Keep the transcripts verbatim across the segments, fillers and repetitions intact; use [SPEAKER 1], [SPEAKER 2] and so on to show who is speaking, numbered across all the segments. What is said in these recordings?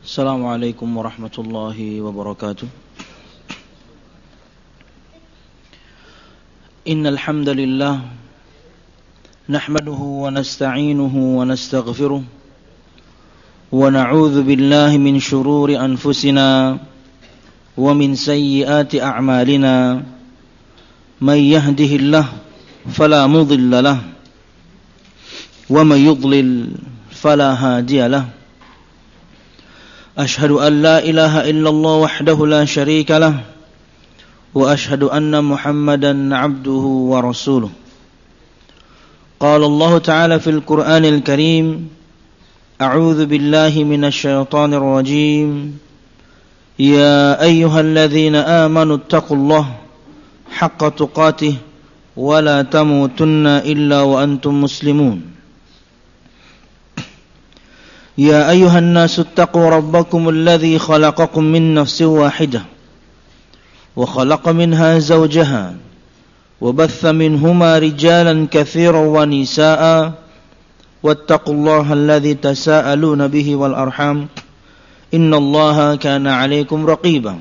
[SPEAKER 1] Assalamualaikum warahmatullahi wabarakatuh. Innal hamdalillah nahmaduhu wa nasta'inuhu wa nastaghfiruh wa na'udzu billahi min shururi anfusina wa min sayyiati a'malina. May yahdihillahu fala mudilla lahu wa may yudlil fala hadiya lahu. Ashhadu an la ilaha illallah wahdahu la syarika lah wa ashhadu anna Muhammadan abduhu wa rasuluh. Qala Allah Ta'ala fil Qur'anil Karim, a'udzu billahi minasy syaithanir rajim. Ya ayyuhalladzina amanu taqullaha haqqa tuqatih wa la tamutunna illa wa antum muslimun. يا أيها الناس اتقوا ربكم الذي خلقكم من نفس واحدة وخلق منها زوجها وبث منهما رجالا كثيرا ونساء واتقوا الله الذي تساءلون به والأرحام إن الله كان عليكم رقيبا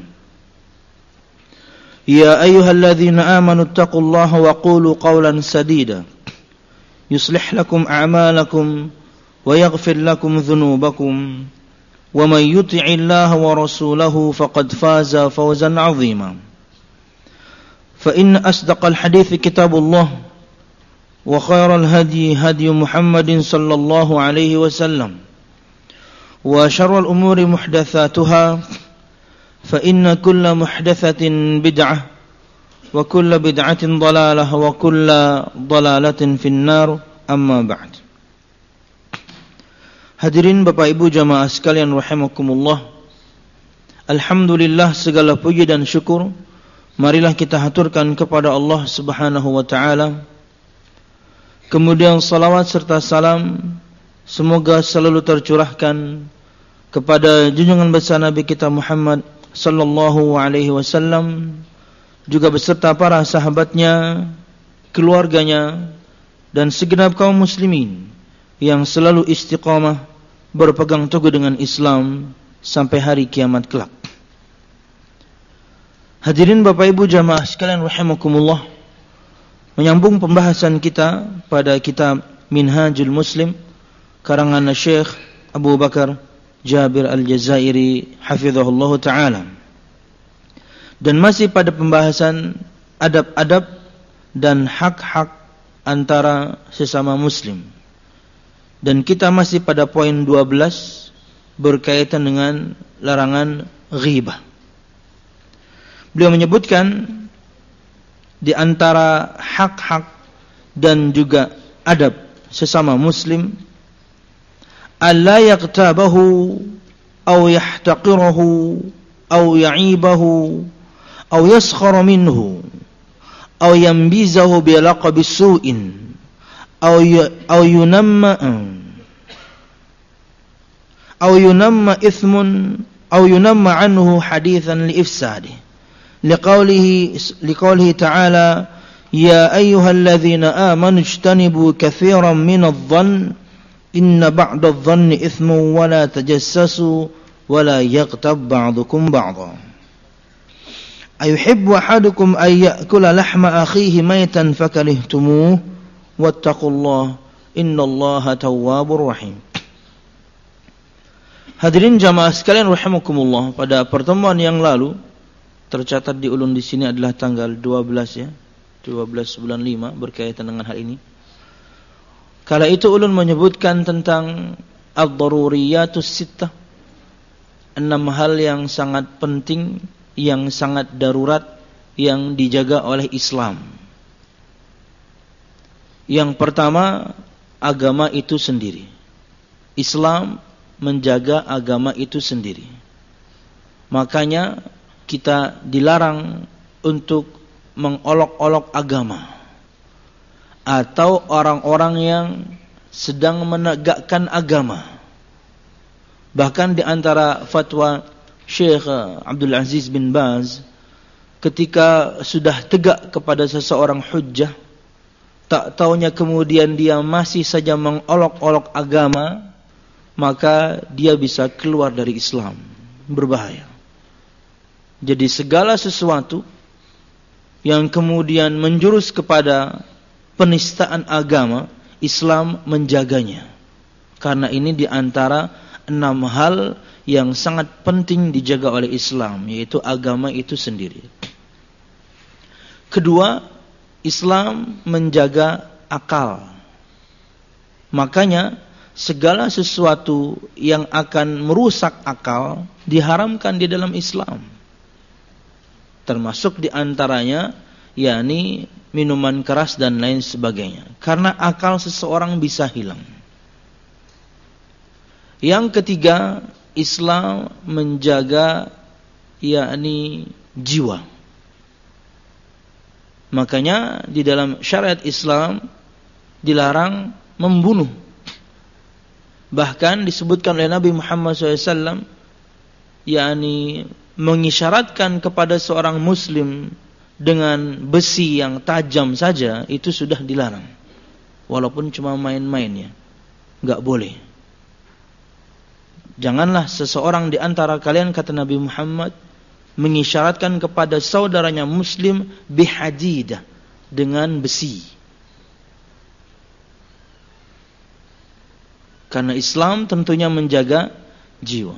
[SPEAKER 1] يا أيها الذين آمنوا اتقوا الله وقولوا قولا سديدا يصلح لكم أعمالكم ويغفر لكم ذنوبكم ومن يطع الله ورسوله فقد فاز فوزا عظيما فإن أصدق الحديث كتاب الله وخير الهدي هدي محمد صلى الله عليه وسلم وشر الأمور محدثاتها فإن كل محدثة بدعة وكل بدعة ضلالة وكل ضلالة في النار أما بعد. Hadirin Bapak Ibu jamaah sekalian rahimakumullah. Alhamdulillah, segala puji dan syukur marilah kita haturkan kepada Allah Subhanahu wa taala. Kemudian salawat serta salam semoga selalu tercurahkan kepada junjungan besar Nabi kita Muhammad sallallahu alaihi wasallam, juga beserta para sahabatnya, keluarganya dan segenap kaum muslimin yang selalu istiqamah berpegang teguh dengan Islam sampai hari kiamat kelak. Hadirin Bapak Ibu jamaah sekalian rahimakumullah, menyambung pembahasan kita pada kitab Minhajul Muslim karangan Syekh Abu Bakar Jabir Al-Jazairi hafizahullah ta'ala, dan masih pada pembahasan adab-adab dan hak-hak antara sesama muslim. Dan kita masih pada poin dua belas berkaitan dengan larangan ghibah. Beliau menyebutkan di antara hak-hak dan juga adab sesama muslim, alla yaqtabahu aw yahtaqirahu aw ya'ibahu aw yaskhara minhu aw yanbizahu bi laqabi su'in aw aw yunamma aw yunamma ithmun aw yunamma anhu hadithan li ifsadi liqaulihi liqaulihi ta'ala ya ayyuhalladzina amanu ijtanibu katsiran minadh-dhann inna ba'dadh-dhanni ithmun wa la tajassasu wa la yaghtab ba'dukum ba'dha ayuhibbu ahadukum ay ya'kula lahma akhihi maytan fakarihtumuh wattaqullaha innallaha tawwabur rahim. Hadirin jamaah sekalian rahimakumullah, pada pertemuan yang lalu tercatat di ulun di sini adalah tanggal dua belas ya, dua belas bulan lima berkaitan dengan hal ini. Kala itu ulun menyebutkan tentang ad-daruriyatus sittah, enam hal yang sangat penting, yang sangat darurat, yang dijaga oleh Islam. Yang pertama, agama itu sendiri. Islam menjaga agama itu sendiri. Makanya kita dilarang untuk mengolok-olok agama atau orang-orang yang sedang menegakkan agama. Bahkan di antara fatwa Syekh Abdul Aziz bin Baz, ketika sudah tegak kepada seseorang hujjah, tak taunya kemudian dia masih saja mengolok-olok agama, maka dia bisa keluar dari Islam. Berbahaya. Jadi segala sesuatu yang kemudian menjurus kepada penistaan agama, Islam menjaganya. Karena ini diantara enam hal yang sangat penting dijaga oleh Islam, yaitu agama itu sendiri. Kedua, Islam menjaga akal. Makanya segala sesuatu yang akan merusak akal diharamkan di dalam Islam. Termasuk diantaranya yakni minuman keras dan lain sebagainya. Karena akal seseorang bisa hilang. Yang ketiga, Islam menjaga yakni jiwa. Makanya di dalam syariat Islam dilarang membunuh. Bahkan disebutkan oleh Nabi Muhammad shallallahu alaihi wasallam yakni mengisyaratkan kepada seorang muslim dengan besi yang tajam saja itu sudah dilarang. Walaupun cuma main-mainnya, enggak boleh. Janganlah seseorang di antara kalian, kata Nabi Muhammad, mengisyaratkan kepada saudaranya muslim bihadidah, dengan besi. Karena Islam tentunya menjaga jiwa.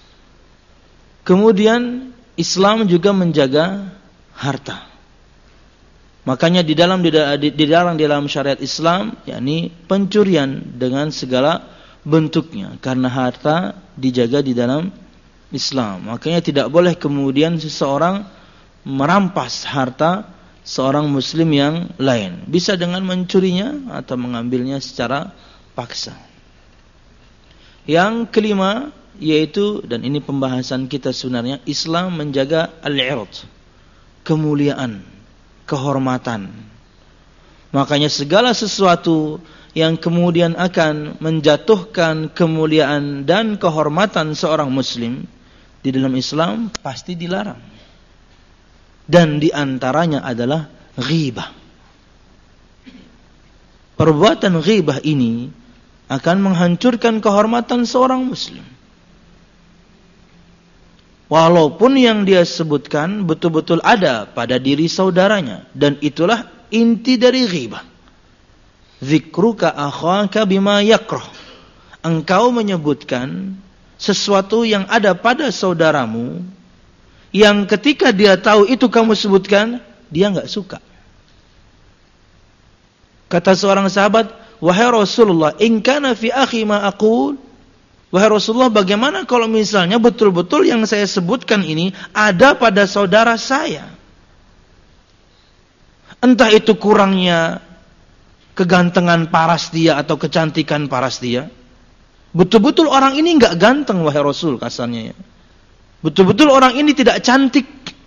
[SPEAKER 1] Kemudian Islam juga menjaga harta. Makanya di dalam dilarang di dalam syariat Islam yakni pencurian dengan segala bentuknya, karena harta dijaga di dalam Islam. Makanya tidak boleh kemudian seseorang merampas harta seorang muslim yang lain. Bisa dengan mencurinya atau mengambilnya secara paksa. Yang kelima yaitu, dan ini pembahasan kita sebenarnya, Islam menjaga al-'ird, kemuliaan, kehormatan. Makanya segala sesuatu yang kemudian akan menjatuhkan kemuliaan dan kehormatan seorang muslim di dalam Islam pasti dilarang. Dan diantaranya adalah ghibah. Perbuatan ghibah ini akan menghancurkan kehormatan seorang muslim. Walaupun yang dia sebutkan betul-betul ada pada diri saudaranya, dan itulah inti dari ghibah. Dzikruka akhaka bima yakrah. Engkau menyebutkan sesuatu yang ada pada saudaramu yang ketika dia tahu itu kamu sebutkan, dia enggak suka. Kata seorang sahabat, "Wahai Rasulullah, in kana fi akhi ma aqul." Wahai Rasulullah, bagaimana kalau misalnya betul-betul yang saya sebutkan ini ada pada saudara saya? Entah itu kurangnya kegantengan paras dia atau kecantikan paras dia. Betul-betul orang ini enggak ganteng, wahai Rasul, kasarnya ya. Betul-betul orang ini tidak cantik.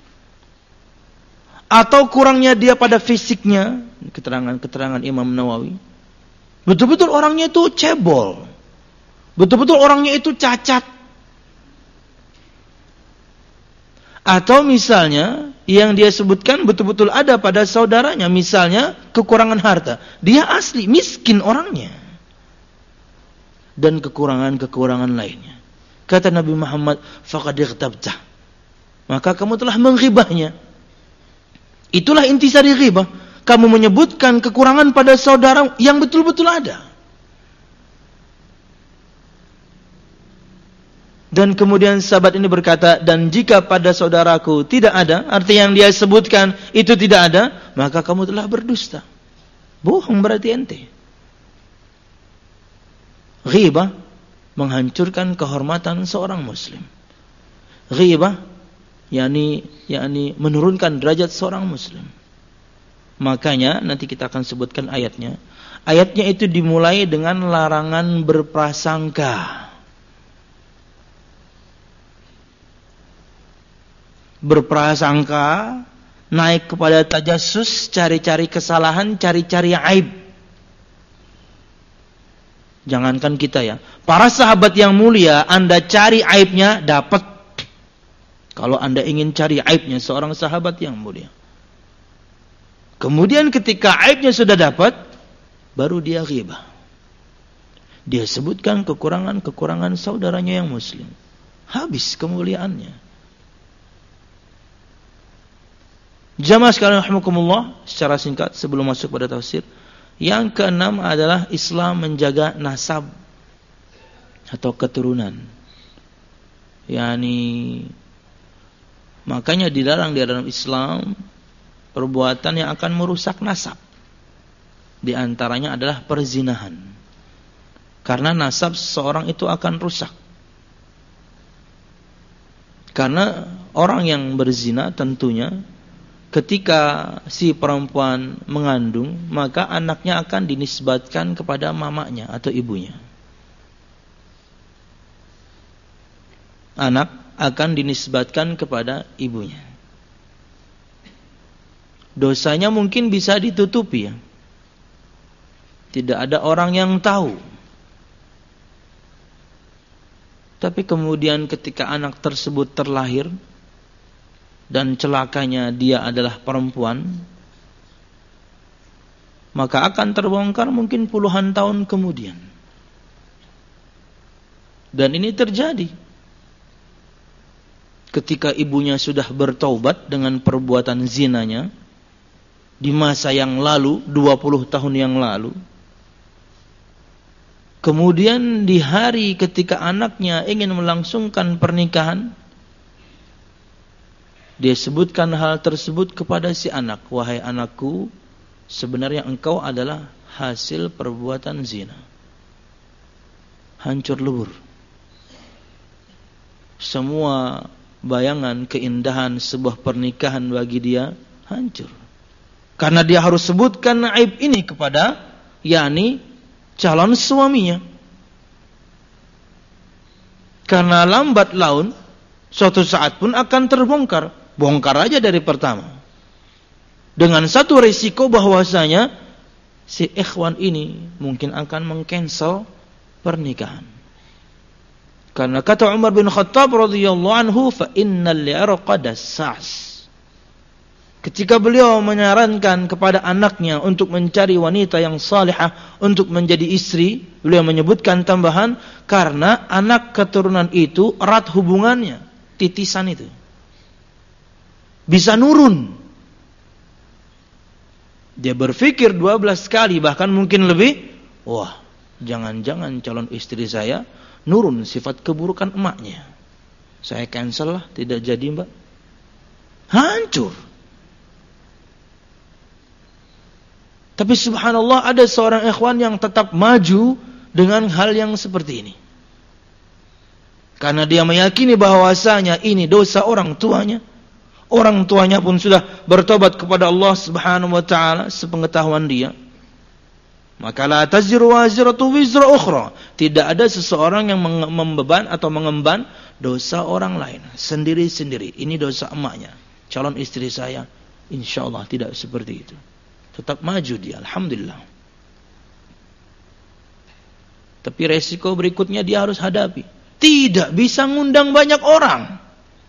[SPEAKER 1] Atau kurangnya dia pada fisiknya, keterangan-keterangan Imam Nawawi. Betul-betul orangnya itu cebol. Betul-betul orangnya itu cacat. Atau misalnya yang dia sebutkan betul-betul ada pada saudaranya, misalnya kekurangan harta. Dia asli miskin orangnya. Dan kekurangan-kekurangan lainnya. Kata Nabi Muhammad, faqad ightabta. Maka kamu telah menghibahnya. Itulah intisari ghibah. Kamu menyebutkan kekurangan pada saudara yang betul-betul ada. Dan kemudian sahabat ini berkata, dan jika pada saudaraku tidak ada, arti yang dia sebutkan itu tidak ada, maka kamu telah berdusta. Bohong berarti ente. Ghibah menghancurkan kehormatan seorang muslim. Ghibah yakni yakni menurunkan derajat seorang muslim. Makanya nanti kita akan sebutkan ayatnya. Ayatnya itu dimulai dengan larangan berprasangka. Berprasangka, naik kepada tajassus, cari-cari kesalahan, cari-cari aib. Jangankan kita ya, para sahabat yang mulia, Anda cari aibnya, dapat. Kalau Anda ingin cari aibnya seorang sahabat yang mulia. Kemudian ketika aibnya sudah dapat, baru dia ghibah. Dia sebutkan kekurangan-kekurangan saudaranya yang muslim. Habis kemuliaannya. Jamaah sekalian rahimakumullah, secara singkat sebelum masuk pada tafsir, yang keenam adalah Islam menjaga nasab atau keturunan. Yani makanya dilarang di dalam Islam perbuatan yang akan merusak nasab. Di antaranya adalah perzinahan. Karena nasab seseorang itu akan rusak. Karena orang yang berzina tentunya ketika si perempuan mengandung, maka anaknya akan dinisbatkan kepada mamanya atau ibunya. Anak akan dinisbatkan kepada ibunya. Dosanya mungkin bisa ditutupi ya. Tidak ada orang yang tahu. Tapi kemudian ketika anak tersebut terlahir dan celakanya dia adalah perempuan, maka akan terbongkar mungkin puluhan tahun kemudian. Dan ini terjadi ketika ibunya sudah bertaubat dengan perbuatan zinanya di masa yang lalu, dua puluh tahun yang lalu. Kemudian di hari ketika anaknya ingin melangsungkan pernikahan, dia sebutkan hal tersebut kepada si anak. Wahai anakku, sebenarnya engkau adalah hasil perbuatan zina. Hancur lebur. Semua bayangan keindahan sebuah pernikahan bagi dia hancur. Karena dia harus sebutkan aib ini kepada yakni calon suaminya. Karena lambat laun suatu saat pun akan terbongkar. Bongkar aja dari pertama. Dengan satu risiko bahwasanya si ikhwan ini mungkin akan mengcancel pernikahan. Karena kata Umar bin Khattab radhiyallahu anhu, fa innal li'arqada sas. Ketika beliau menyarankan kepada anaknya untuk mencari wanita yang salihah untuk menjadi istri, beliau menyebutkan tambahan, karena anak keturunan itu erat hubungannya, titisan itu bisa nurun. Dia berpikir dua belas kali, bahkan mungkin lebih. Wah, jangan-jangan calon istri saya nurun sifat keburukan emaknya. Saya cancel lah, tidak jadi mbak. Hancur. Tapi subhanallah ada seorang ikhwan yang tetap maju dengan hal yang seperti ini. Karena dia meyakini bahwasanya ini dosa orang tuanya. Orang tuanya pun sudah bertobat kepada Allah Subhanahu wa taala sepengetahuan dia. Maka la taziru waziratu wizra ukhra. Tidak ada seseorang yang membeban atau mengemban dosa orang lain sendiri-sendiri. Ini dosa emaknya, calon istri saya. Insyaallah tidak seperti itu. Tetap maju dia, alhamdulillah. Tapi resiko berikutnya dia harus hadapi. Tidak bisa ngundang banyak orang.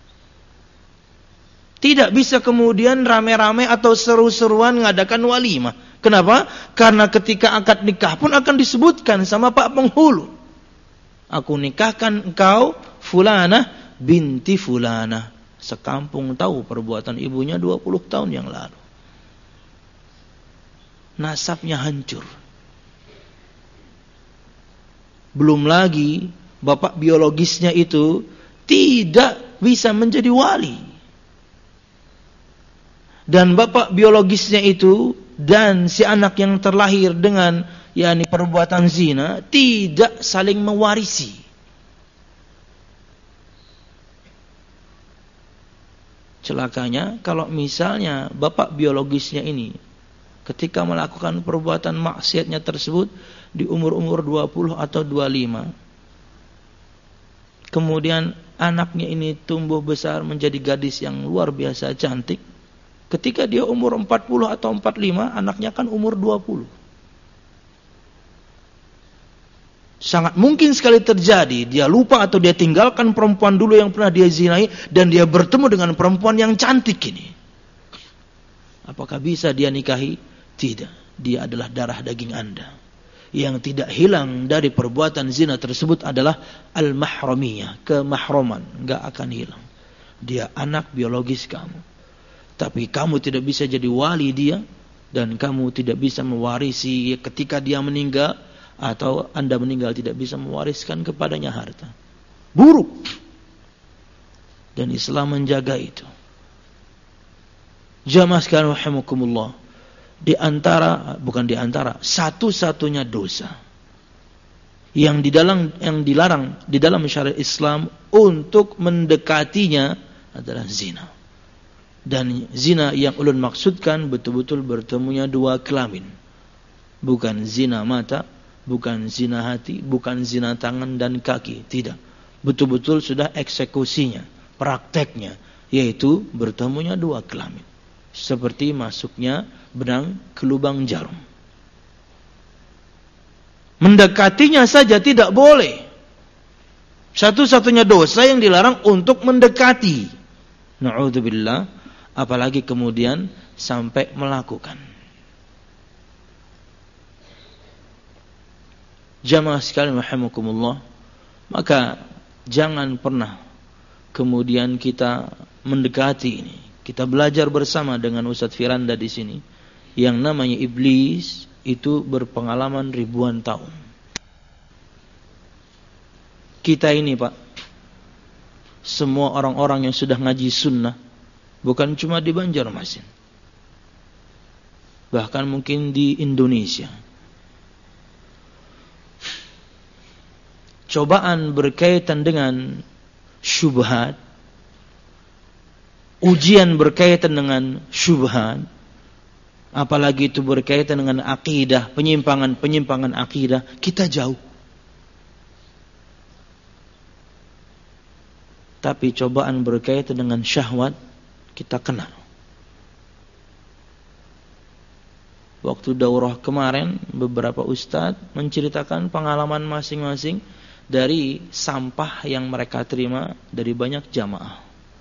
[SPEAKER 1] Tidak bisa kemudian rame-rame atau seru-seruan mengadakan walimah. Kenapa? Karena ketika akad nikah pun akan disebutkan sama Pak Penghulu. Aku nikahkan engkau Fulanah binti Fulanah. Sekampung tahu perbuatan ibunya dua puluh tahun yang lalu. Nasabnya hancur. Belum lagi bapak biologisnya itu tidak bisa menjadi wali. Dan bapak biologisnya itu dan si anak yang terlahir dengan yakni perbuatan zina tidak saling mewarisi. Celakanya kalau misalnya bapak biologisnya ini ketika melakukan perbuatan maksiatnya tersebut di umur-umur dua puluh atau dua puluh lima. Kemudian anaknya ini tumbuh besar menjadi gadis yang luar biasa cantik. Ketika dia umur empat puluh atau empat puluh lima, anaknya kan umur dua puluh. Sangat mungkin sekali terjadi dia lupa atau dia tinggalkan perempuan dulu yang pernah dia zinai dan dia bertemu dengan perempuan yang cantik ini. Apakah bisa dia nikahi? Tidak, dia adalah darah daging Anda. yang tidak hilang dari perbuatan zina tersebut adalah al-mahramiyah, kemahroman, enggak akan hilang. Dia anak biologis kamu, tapi kamu tidak bisa jadi wali dia, dan kamu tidak bisa mewarisi ketika dia meninggal, atau Anda meninggal tidak bisa mewariskan kepadanya harta. Buruk. Dan Islam menjaga itu. Jamaah sekalian rahimakumullah, di antara, bukan di antara, satu-satunya dosa yang di dalam yang dilarang di dalam syariat Islam untuk mendekatinya adalah zina. Dan zina yang ulun maksudkan betul-betul bertemunya dua kelamin. Bukan zina mata, bukan zina hati, bukan zina tangan dan kaki, tidak. Betul-betul sudah eksekusinya, prakteknya, yaitu bertemunya dua kelamin. Seperti masuknya benang ke lubang jarum. Mendekatinya saja tidak boleh. Satu-satunya dosa yang dilarang untuk mendekati. Na'udzubillah, apalagi kemudian sampai melakukan. Jamaah sekalian rahimakumullah, maka jangan pernah kemudian kita mendekati ini. Kita belajar bersama dengan Ustadz Firanda di sini. Yang namanya iblis itu berpengalaman ribuan tahun. Kita ini Pak, semua orang-orang yang sudah ngaji sunnah, bukan cuma di Banjarmasin, bahkan mungkin di Indonesia, cobaan berkaitan dengan syubhat, ujian berkaitan dengan syubhat, apalagi itu berkaitan dengan akidah, penyimpangan-penyimpangan akidah, kita jauh. Tapi cobaan berkaitan dengan syahwat, kita kena. Waktu daurah kemarin, beberapa ustadz menceritakan pengalaman masing-masing dari sampah yang mereka terima dari banyak jamaah.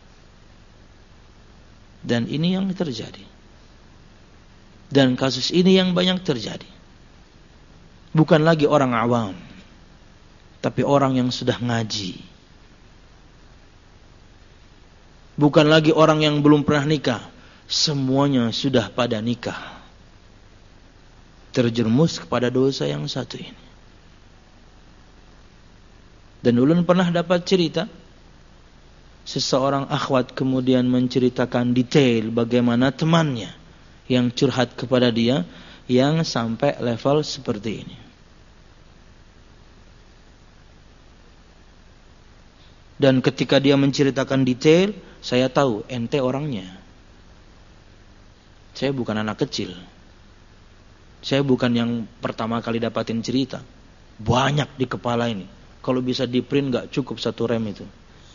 [SPEAKER 1] Dan ini yang terjadi. Dan kasus ini yang banyak terjadi. Bukan lagi orang awam, tapi orang yang sudah ngaji. Bukan lagi orang yang belum pernah nikah, semuanya sudah pada nikah. Terjerumus kepada dosa yang satu ini. Dan ulun pernah dapat cerita, seseorang akhwat kemudian menceritakan detail bagaimana temannya yang curhat kepada dia, yang sampai level seperti ini. Dan ketika dia menceritakan detail, saya tahu ente orangnya. Saya bukan anak kecil. Saya bukan yang pertama kali dapatin cerita. Banyak di kepala ini. Kalau bisa di print gak cukup satu rem itu.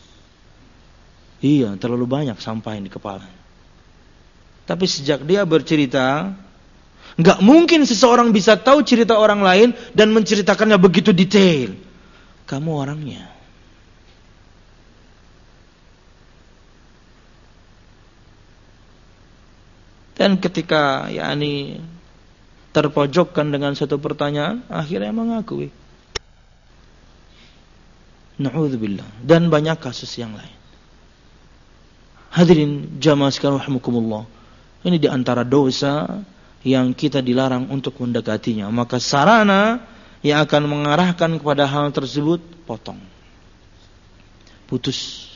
[SPEAKER 1] Iya, terlalu banyak sampah di kepala. Tapi sejak dia bercerita, gak mungkin seseorang bisa tahu cerita orang lain dan menceritakannya begitu detail. Kamu orangnya. Dan ketika yakni terpojokkan dengan satu pertanyaan, akhirnya mengakui. Na'udzubillah. Dan banyak kasus yang lain. Hadirin jamaah sekalian rahimakumullah. Ini di antara dosa yang kita dilarang untuk mendekatinya. Maka sarana yang akan mengarahkan kepada hal tersebut, potong. Putus.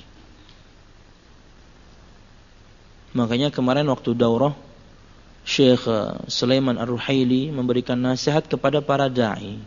[SPEAKER 1] Makanya kemarin waktu daurah, Syekh Sulaiman Ar-Ruhaili memberikan nasihat kepada para da'i.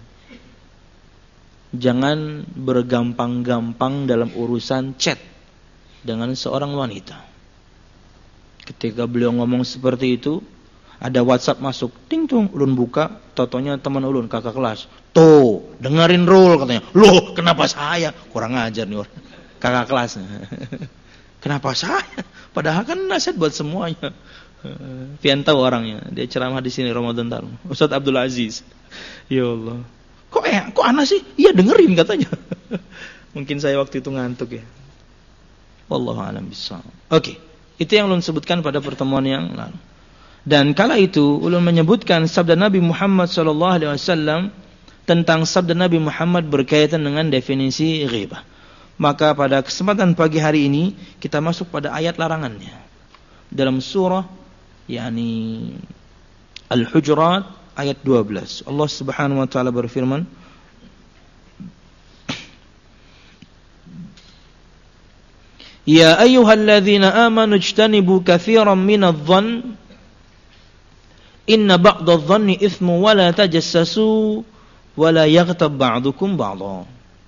[SPEAKER 1] Jangan bergampang-gampang dalam urusan chat dengan seorang wanita. Ketika beliau ngomong seperti itu, ada WhatsApp masuk, ting tung, ulun buka, totonya teman ulun, kakak kelas. Tuh, dengerin rule katanya. Loh, kenapa saya? Kurang ajar nih orang. Kakak kelas. Kenapa saya? Padahal kan nasihat buat semuanya. Pian tahu orangnya, dia ceramah di sini Ramadan lalu. Ustaz Abdul Aziz. Ya Allah. Kok eh kok aneh sih? Iya dengerin katanya. Mungkin saya waktu itu ngantuk ya. Wallahu a'lam bishawab. Oke, itu yang ulun sebutkan pada pertemuan yang lalu. Dan kala itu ulun menyebutkan sabda Nabi Muhammad sallallahu alaihi wasallam tentang sabda Nabi Muhammad berkaitan dengan definisi ghibah. Maka pada kesempatan pagi hari ini kita masuk pada ayat larangannya. Dalam surah yakni Al-Hujurat ayat dua belas. Allah Subhanahu wa taala berfirman, Ya ayyuhalladzina amanu ijtanibu katsiran minadh-dhann inna ba'dadh-dhanni itsmu wa la tajassasu wa la yaghtab ba'dukum ba'dha.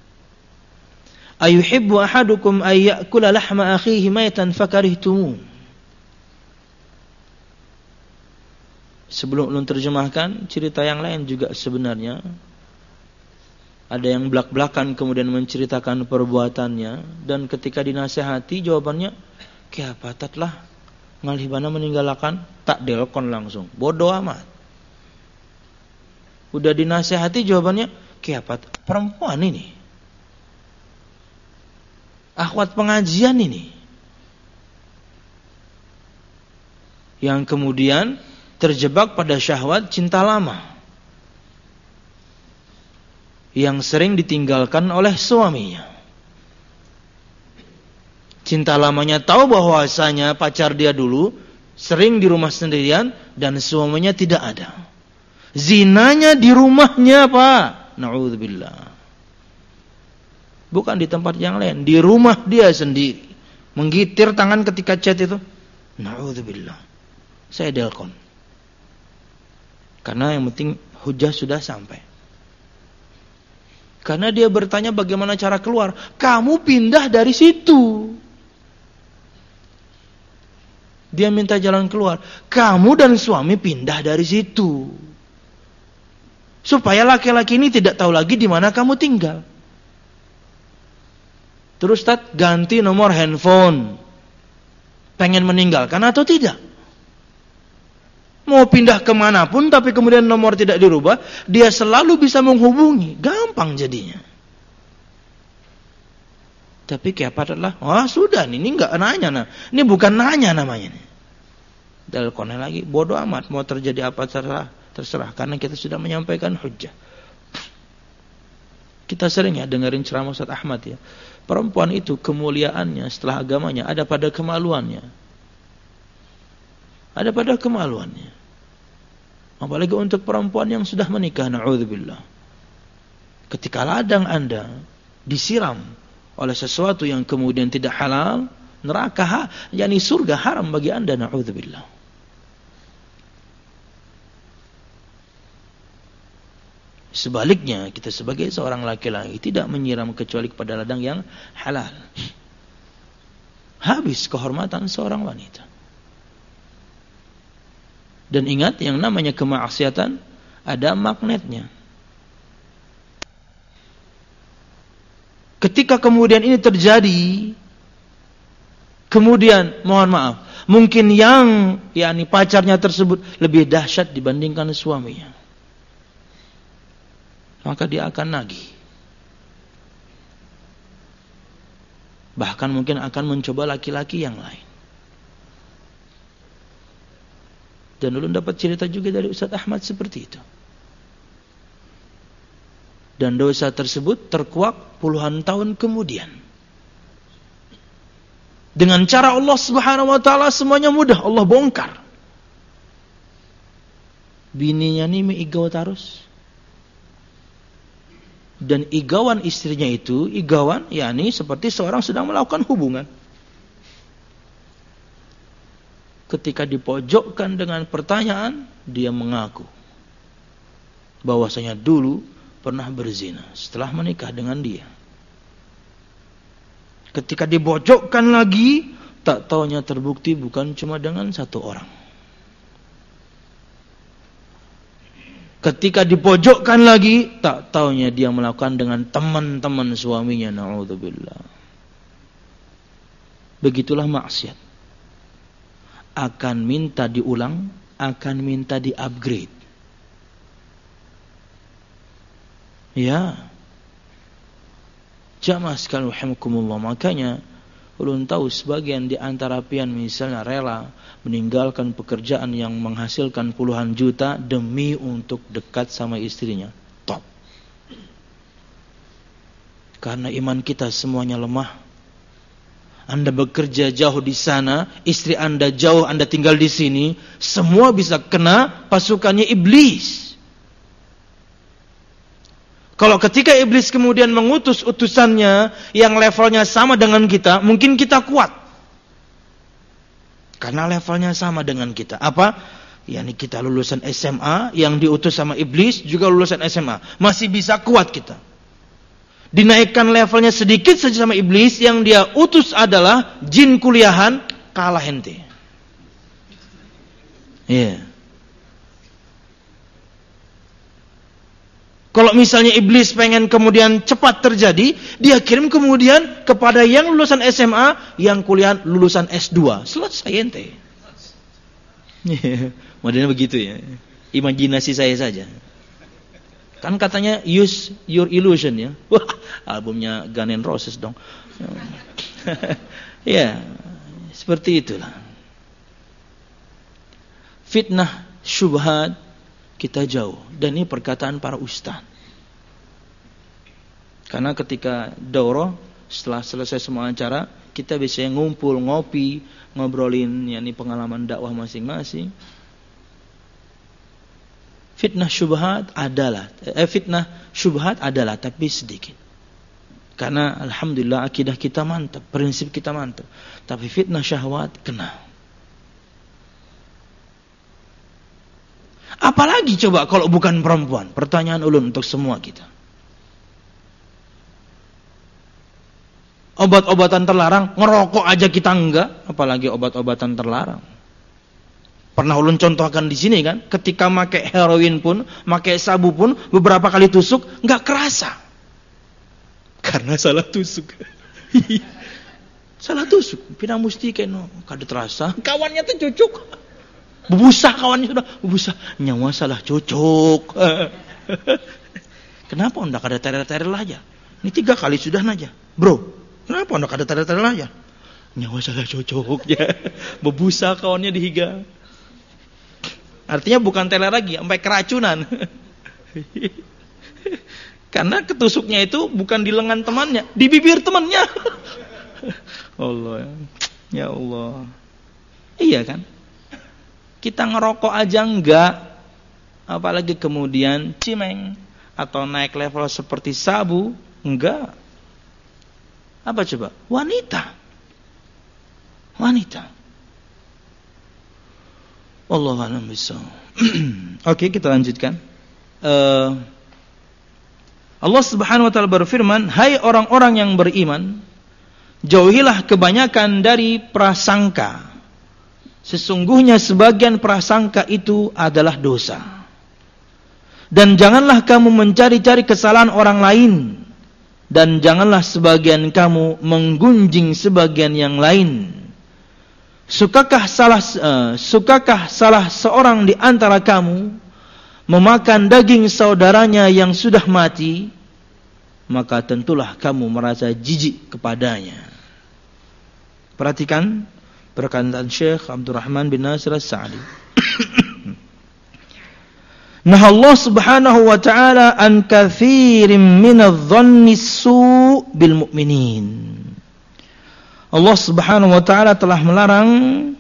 [SPEAKER 1] Ayuhibbu ahadukum ay ya'kula lahma akhihi maytan fakarihtumuh. Sebelum ulun terjemahkan, cerita yang lain juga sebenarnya. Ada yang belak-belakan kemudian menceritakan perbuatannya, dan ketika dinasihati jawabannya keapatatlah ngalih bana meninggalkan, tak delkon langsung, bodoh amat. Udah dinasihati jawabannya keapat, perempuan ini, akhwat pengajian ini, yang kemudian terjebak pada syahwat cinta lama yang sering ditinggalkan oleh suaminya. Cinta lamanya tahu bahwasanya pacar dia dulu sering di rumah sendirian dan suaminya tidak ada. Zinanya di rumahnya, Pak. Na'udzubillah. Bukan di tempat yang lain, di rumah dia sendiri. Menggitir tangan ketika chat itu. Na'udzubillah. Saya delkon. Karena yang penting hujah sudah sampai. Karena dia bertanya bagaimana cara keluar. Kamu pindah dari situ. Dia minta jalan keluar. Kamu dan suami pindah dari situ. Supaya laki-laki ini tidak tahu lagi di mana kamu tinggal. Terus Ustaz, ganti nomor handphone. Pengen meninggalkan atau tidak? Mau pindah kemanapun tapi kemudian nomor tidak dirubah, dia selalu bisa menghubungi. Gampang jadinya. Tapi keapa adalah, wah sudah, ini enggak nanya. Nah. Ini bukan nanya namanya. Dalkonnya lagi, bodoh amat. Mau terjadi apa terserah, terserah. Karena kita sudah menyampaikan hujjah. Kita sering ya dengerin ceramah Ustaz Ahmad ya. Perempuan itu kemuliaannya setelah agamanya ada pada kemaluannya. Ada pada kemaluannya. Apalagi untuk perempuan yang sudah menikah, na'udzubillah. Ketika ladang Anda disiram oleh sesuatu yang kemudian tidak halal, neraka, yakni surga haram bagi Anda, na'udzubillah. Sebaliknya, kita sebagai seorang laki-laki tidak menyiram kecuali kepada ladang yang halal. Habis kehormatan seorang wanita. Dan ingat, yang namanya kemaksiatan ada magnetnya. Ketika kemudian ini terjadi, kemudian mohon maaf, mungkin yang yakni pacarnya tersebut lebih dahsyat dibandingkan suaminya, maka dia akan nagih. Bahkan mungkin akan mencoba laki-laki yang lain. Dan ulun dapat cerita juga dari Ustaz Ahmad seperti itu. Dan dosa tersebut terkuak puluhan tahun kemudian. Dengan cara Allah Subhanahu wa taala semuanya mudah, Allah bongkar. Bininya ini meigaw terus. Dan igawan istrinya itu, igawan yakni seperti seorang sedang melakukan hubungan. Ketika dipojokkan dengan pertanyaan, dia mengaku bahwasanya dulu pernah berzina setelah menikah dengan dia. Ketika dipojokkan lagi, tak taunya terbukti bukan cuma dengan satu orang. Ketika dipojokkan lagi, tak taunya dia melakukan dengan teman-teman suaminya, na'udzubillah. Begitulah maksiat. Akan minta diulang, akan minta di-upgrade. Ya. Jamaah sekalian rahimakumullah, makanya ulun tahu sebagian di antara pian misalnya rela meninggalkan pekerjaan yang menghasilkan puluhan juta demi untuk dekat sama istrinya. Top. Karena iman kita semuanya lemah. Anda bekerja jauh di sana, istri Anda jauh, Anda tinggal di sini, semua bisa kena pasukannya iblis. Kalau ketika iblis kemudian mengutus utusannya yang levelnya sama dengan kita, mungkin kita kuat. Karena levelnya sama dengan kita. Apa? Yani kita lulusan S M A, yang diutus sama iblis juga lulusan S M A. Masih bisa kuat kita. Dinaikkan levelnya sedikit saja sama iblis, yang dia utus adalah jin kuliahan, kalah ente. Iya. Yeah. Kalau misalnya iblis pengen kemudian cepat terjadi, dia kirim kemudian kepada yang lulusan S M A, yang kuliah lulusan S dua. Selesai ente. Yeah. Modelnya begitu ya. Imajinasi saya saja. Kan katanya use your illusion ya. Wah, albumnya Guns N' Roses dong. Ya, seperti itulah. Fitnah, syubhat kita jauh. Dan ini perkataan para ustaz. Karena ketika daurah, setelah selesai semua acara, kita biasanya ngumpul, ngopi, ngobrolin yakni pengalaman dakwah masing-masing. Fitnah syubhat adalah, eh, fitnah syubhat adalah tapi sedikit. Karena alhamdulillah akidah kita mantap, prinsip kita mantap. Tapi fitnah syahwat kena. Apalagi coba kalau bukan perempuan? Pertanyaan ulun untuk semua kita. Obat-obatan terlarang, ngerokok aja kita enggak, apalagi obat-obatan terlarang. Pernah ulun contohkan di sini kan, ketika pakai heroin pun, pakai sabu pun, beberapa kali tusuk nggak kerasa, karena salah tusuk. Salah tusuk, pinang musti keno, kada terasa. Kawannya tuh cucuk, bebusah kawannya sudah, bebusah, nyawa salah cucuk. Kenapa anda kada terel-terel aja? Ini tiga kali sudah aja, bro. Kenapa anda kada terel-terel aja? Nyawa salah cucuk, ya. Bebusah kawannya dihiga. Artinya bukan teler lagi, sampai keracunan. Karena ketusuknya itu bukan di lengan temannya, di bibir temannya. Allah, ya Allah. Iya kan? Kita ngerokok aja enggak, apalagi kemudian cimeng atau naik level seperti sabu, enggak. Apa coba? Wanita. Wanita. Wallahu a'lam bishawab. Oke, kita lanjutkan. Uh, Allah Subhanahu wa taala berfirman, "Hai orang-orang yang beriman, jauhilah kebanyakan dari prasangka. Sesungguhnya sebagian prasangka itu adalah dosa. Dan janganlah kamu mencari-cari kesalahan orang lain, dan janganlah sebagian kamu menggunjing sebagian yang lain. Sukakah salah uh, sukakah salah seorang di antara kamu memakan daging saudaranya yang sudah mati? Maka tentulah kamu merasa jijik kepadanya." Perhatikan perkataan Syekh Abdurrahman bin Nasir As-Sa'di. Nah, Allah Subhanahu wa taala an katsirin minadh-dhanni su' bil mu'minin. Allah Subhanahu wa taala telah melarang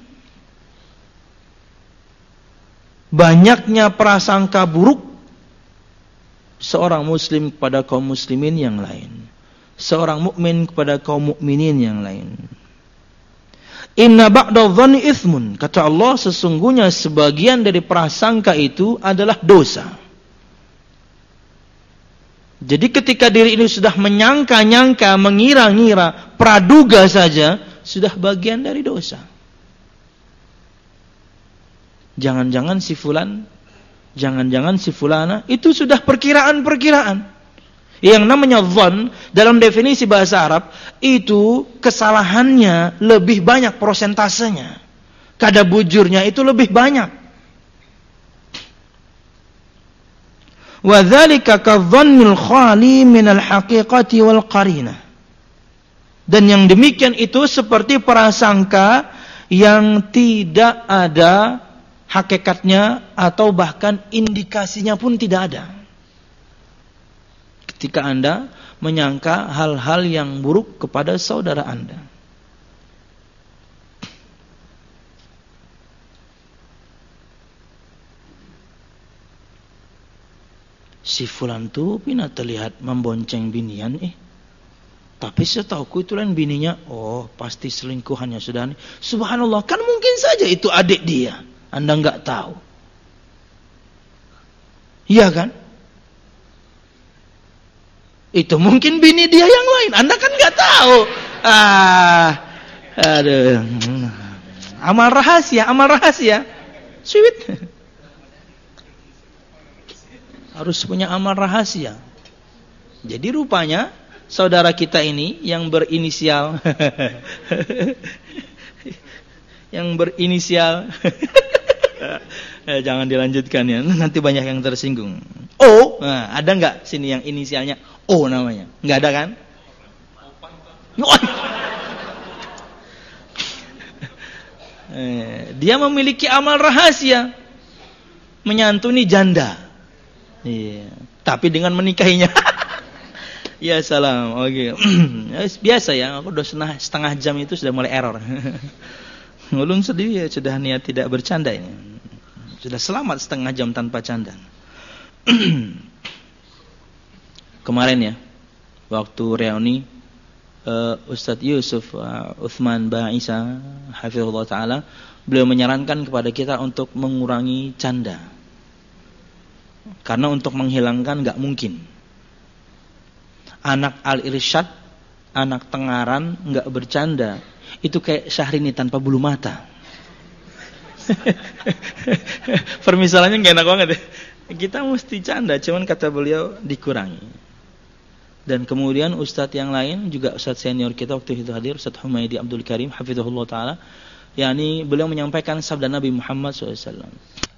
[SPEAKER 1] banyaknya prasangka buruk seorang muslim kepada kaum muslimin yang lain, seorang mukmin kepada kaum mukminin yang lain. Inna ba'dadh-dhanni itsmun, kata Allah, sesungguhnya sebagian dari prasangka itu adalah dosa. Jadi ketika diri ini sudah menyangka-nyangka, mengira-ngira, praduga saja, sudah bagian dari dosa. Jangan-jangan si fulan, jangan-jangan si fulana, itu sudah perkiraan-perkiraan. Yang namanya dhann, dalam definisi bahasa Arab, itu kesalahannya lebih banyak prosentasenya. Kada bujurnya itu lebih banyak. Wa dzalika kadh-dhannil khali minal haqiqati wal qarinah. Dan yang demikian itu seperti prasangka yang tidak ada hakikatnya atau bahkan indikasinya pun tidak ada. Ketika Anda menyangka hal-hal yang buruk kepada saudara Anda. Si fulan tuh pina terlihat membonceng binian eh. Tapi setauku itu lain bininya, oh pasti selingkuhannya sudah nih. Subhanallah, kan mungkin saja itu adik dia. Anda enggak tahu. Iya kan? Itu mungkin bini dia yang lain. Anda kan enggak tahu. Ah, aduh. Amal rahasia, amal rahasia. Sweet. Harus punya amal rahasia. Jadi rupanya saudara kita ini yang berinisial yang berinisial eh, jangan dilanjutkan ya, nanti banyak yang tersinggung. O, nah, ada nggak sini yang inisialnya O namanya? Nggak ada kan? eh, dia memiliki amal rahasia, menyantuni janda, iya. Tapi dengan menikahinya. Ya salam, oke. Okay. Biasa ya, aku udah setengah, setengah jam itu sudah mulai error. Ulun sedih ya, sudah niat tidak bercanda ini. Sudah selamat setengah jam tanpa canda. Kemarin ya, waktu reuni uh, Ustadz Yusuf uh, Uthman Ba'isa hafizahullah ta'ala, beliau menyarankan kepada kita untuk mengurangi canda. Karena untuk menghilangkan gak mungkin. Anak Al-Irsyad, anak Tengaran enggak bercanda. Itu kayak Syahrini tanpa bulu mata. Permisalannya enggak enak banget ya. Kita mesti canda, cuman kata beliau dikurangi. Dan kemudian ustadz yang lain, juga ustadz senior kita waktu itu hadir, Ustadz Humaydi Abdul Karim hafizahullah ta'ala, yakni beliau menyampaikan sabda Nabi Muhammad shallallahu alaihi wasallam,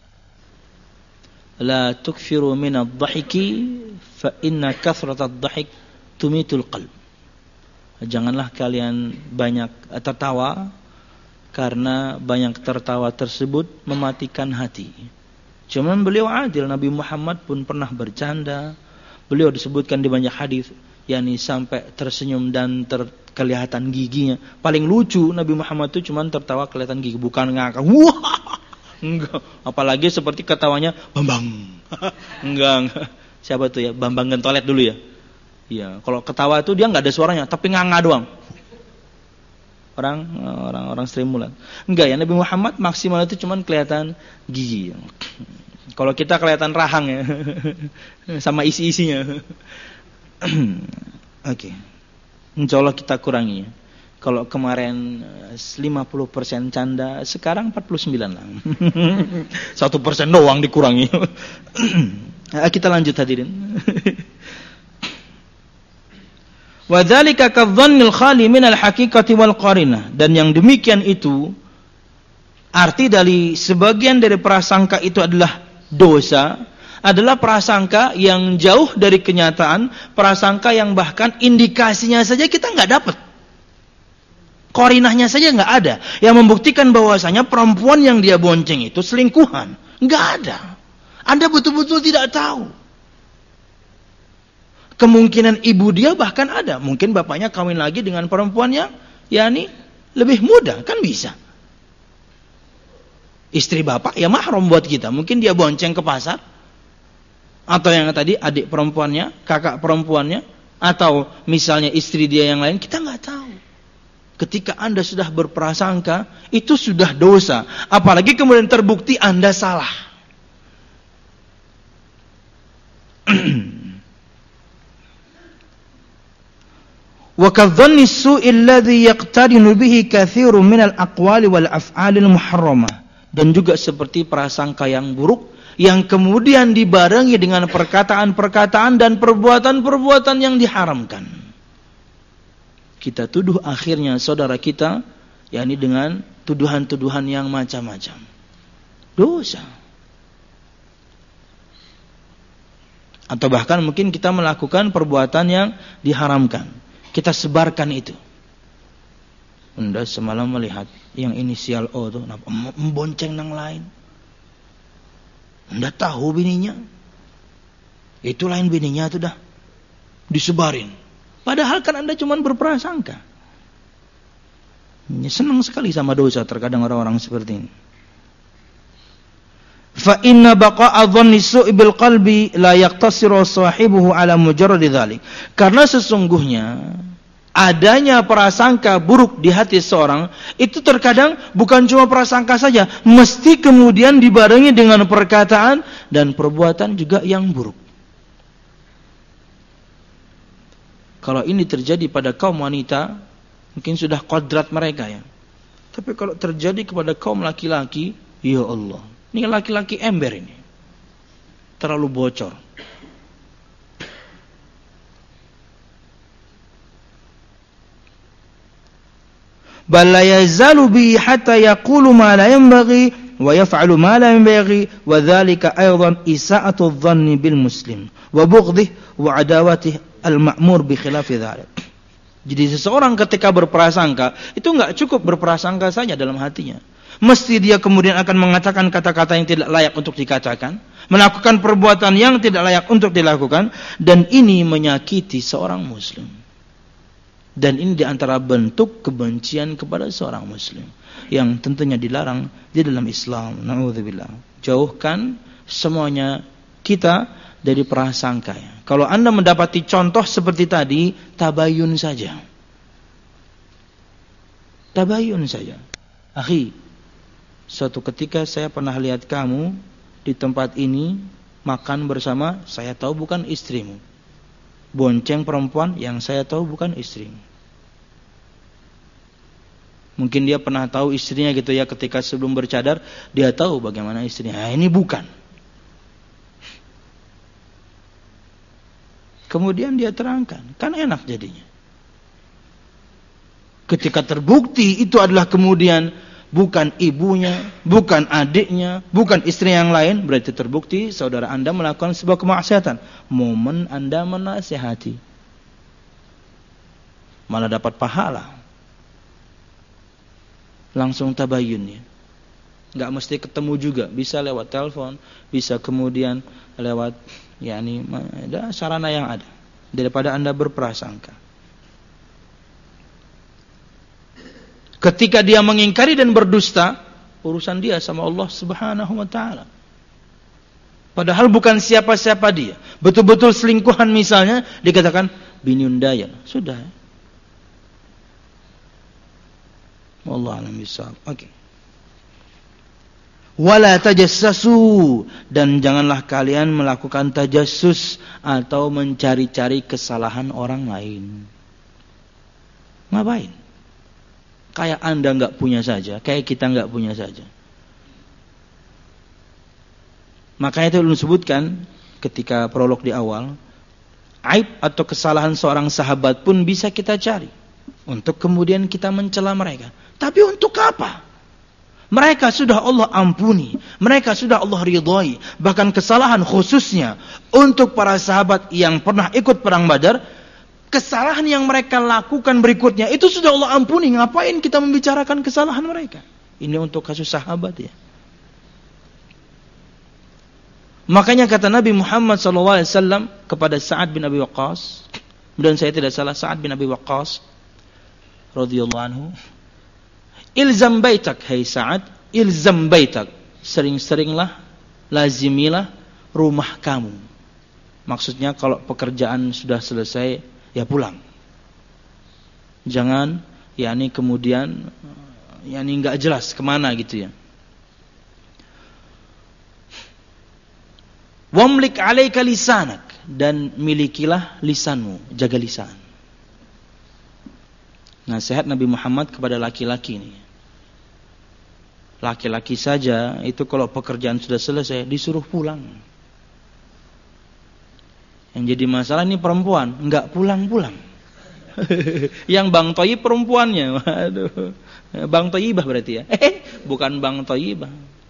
[SPEAKER 1] La tukfiru minad dhahiki fa inna kathratad dhahik tumitul qalb. Janganlah kalian banyak tertawa, karena banyak tertawa tersebut mematikan hati. Cuman beliau adil, Nabi Muhammad pun pernah bercanda. Beliau disebutkan di banyak hadis, yakni sampai tersenyum dan terkelihatan giginya. Paling lucu Nabi Muhammad itu cuman tertawa kelihatan gigi, bukan ngakak. Wah, enggak. Apalagi seperti ketawanya Bambang. enggak, enggak. Siapa tuh ya? Bambang Gentolet dulu ya. Iya, kalau ketawa itu dia nggak ada suaranya, tapi nganga doang. Orang orang orang Sri Mulat. Enggak ya, Nabi Muhammad maksimal itu cuman kelihatan gigi. Kalau kita kelihatan rahang ya. Sama isi-isinya. Oke. Okay. Insyaallah kita kurangi ya. Kalau kemarin lima puluh persen canda, sekarang empat puluh sembilan lah. satu persen doang dikurangi. Kita lanjut hadirin. Wa dzalika kadzannil khali minal haqiqati wal qarinah. Dan yang demikian itu, arti dari sebagian dari prasangka itu adalah dosa, adalah prasangka yang jauh dari kenyataan, prasangka yang bahkan indikasinya saja kita nggak dapat, qarinahnya saja nggak ada, yang membuktikan bahwasanya perempuan yang dia bonceng itu selingkuhan, nggak ada. Anda betul-betul tidak tahu. Kemungkinan ibu dia bahkan ada, mungkin bapaknya kawin lagi dengan perempuan yang yakni lebih muda, kan bisa. Istri bapak ya mahram buat kita, mungkin dia bonceng ke pasar, atau yang tadi adik perempuannya, kakak perempuannya, atau misalnya istri dia yang lain, kita nggak tahu. Ketika Anda sudah berprasangka, itu sudah dosa, apalagi kemudian terbukti Anda salah. Wa kadhanni su'il ladzi yaqtarinu bihi katsirun minal aqwali wal af'alil muharramah. Dan juga seperti prasangka yang buruk yang kemudian dibarengi dengan perkataan-perkataan dan perbuatan-perbuatan yang diharamkan. Kita tuduh akhirnya saudara kita, yakni dengan tuduhan-tuduhan yang macam-macam. Dosa. Atau bahkan mungkin kita melakukan perbuatan yang diharamkan. Kita sebarkan itu. Anda semalam melihat yang inisial O itu membonceng nang lain. Anda tahu bininya. Itu lain bininya itu dah. Disebarin. Padahal kan Anda cuma berprasangka. Ya, senang sekali sama dosa terkadang orang-orang seperti ini. Fa inna baqa'a dhanni su'i bil qalbi la yaqtasiru sahibuhu ala mujarrad dzalik. Karena sesungguhnya adanya prasangka buruk di hati seorang itu terkadang bukan cuma prasangka saja, mesti kemudian dibarengi dengan perkataan dan perbuatan juga yang buruk. Kalau ini terjadi pada kaum wanita, mungkin sudah kodrat mereka ya. Tapi kalau terjadi kepada kaum laki-laki, ya Allah, ini laki-laki ember ini, terlalu bocor. Bal la yazalu bi hatta yaqulu ma la yanbaghi wa yaf'alu ma la yanbaghi wa dhalika aidan isa'atu dhanni bil muslim wa bughdhihi wa adawatihi al ma'mur bi khilafi dhalik. Jadi seseorang ketika berprasangka itu enggak cukup berprasangka saja dalam hatinya. Mesti dia kemudian akan mengatakan kata-kata yang tidak layak untuk dikatakan, melakukan perbuatan yang tidak layak untuk dilakukan, dan ini menyakiti seorang muslim. Dan ini diantara bentuk kebencian kepada seorang muslim yang tentunya dilarang di dalam Islam. Na'udzubillah. Jauhkan semuanya kita dari prasangka. Kalau Anda mendapati contoh seperti tadi, tabayun saja. Tabayun saja. Akhi, suatu ketika saya pernah lihat kamu di tempat ini makan bersama, saya tahu bukan istrimu. Bonceng perempuan yang saya tahu bukan istrimu. Mungkin dia pernah tahu istrinya gitu ya, ketika sebelum bercadar dia tahu bagaimana istrinya. Nah, ini bukan. Kemudian dia terangkan, kan enak jadinya. Ketika terbukti itu adalah kemudian bukan ibunya, bukan adiknya, bukan istri yang lain, berarti terbukti saudara Anda melakukan sebuah kemaksiatan. Momen Anda menasihati, malah dapat pahala. Langsung tabayunnya. Enggak mesti ketemu juga, bisa lewat telepon, bisa kemudian lewat yakni ada sarana yang ada daripada Anda berprasangka. Ketika dia mengingkari dan berdusta, urusan dia sama Allah Subhanahu wa taala. Padahal bukan siapa-siapa dia. Betul-betul selingkuhan misalnya, dikatakan binyundaya. Sudah. Wallahu a'lam bishawab. Oke. Wala tajassasu, dan janganlah kalian melakukan tajassus atau mencari-cari kesalahan orang lain. Ngapain? Kayak Anda enggak punya saja, kayak kita enggak punya saja. Makanya itu disebutkan ketika prolog di awal, aib atau kesalahan seorang sahabat pun bisa kita cari untuk kemudian kita mencela mereka. Tapi untuk apa? Mereka sudah Allah ampuni, mereka sudah Allah ridhai. Bahkan kesalahan khususnya untuk para sahabat yang pernah ikut perang Badar, kesalahan yang mereka lakukan berikutnya itu sudah Allah ampuni. Ngapain kita membicarakan kesalahan mereka? Ini untuk kasus sahabat ya. Makanya kata Nabi Muhammad sallallahu alaihi wasallam kepada Sa'ad bin Abi Waqqas, dan saya tidak salah Sa'ad bin Abi Waqqas radhiyallahu anhu, ilzam baitak, hai Sa'ad, ilzam baitak, sering-seringlah, lazimilah rumah kamu. Maksudnya kalau pekerjaan sudah selesai, ya pulang. Jangan, yakni kemudian, yakni enggak jelas kemana gitu ya. Wamlik alaika lisanak, dan milikilah lisanmu, jaga lisan. Nasihat Nabi Muhammad kepada laki-laki ini. Laki-laki saja itu kalau pekerjaan sudah selesai disuruh pulang. Yang jadi masalah ini perempuan, enggak pulang-pulang. Yang Bang Thayyib perempuannya. Waduh. Bang Thayyibah berarti ya. Eh, bukan Bang Thayyibah.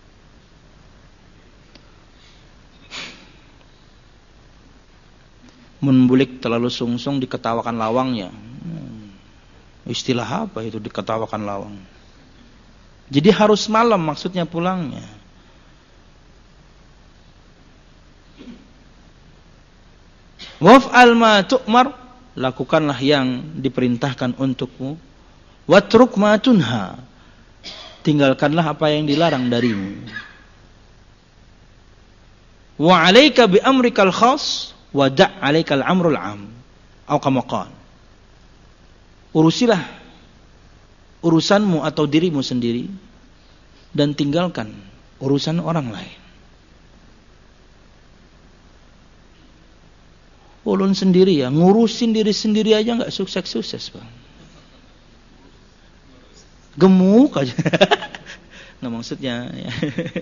[SPEAKER 1] Membulik terlalu sungsung diketawakan lawangnya. Hmm. Istilah apa itu diketawakan lawang? Jadi harus malam maksudnya pulangnya. Waf'al ma tu'mar lakukanlah yang diperintahkan untukmu, watruk ma tunha, tinggalkanlah apa yang dilarang darimu. Wa 'alaika bi amrikal khas wa da' 'alaikal amrul 'am. Atau kama qala. Urusilah urusanmu atau dirimu sendiri dan tinggalkan urusan orang lain. Ulun sendiri ya, ngurusin diri sendiri aja enggak sukses-sukses, Bang. Gemuk aja. Nah, maksudnya ya.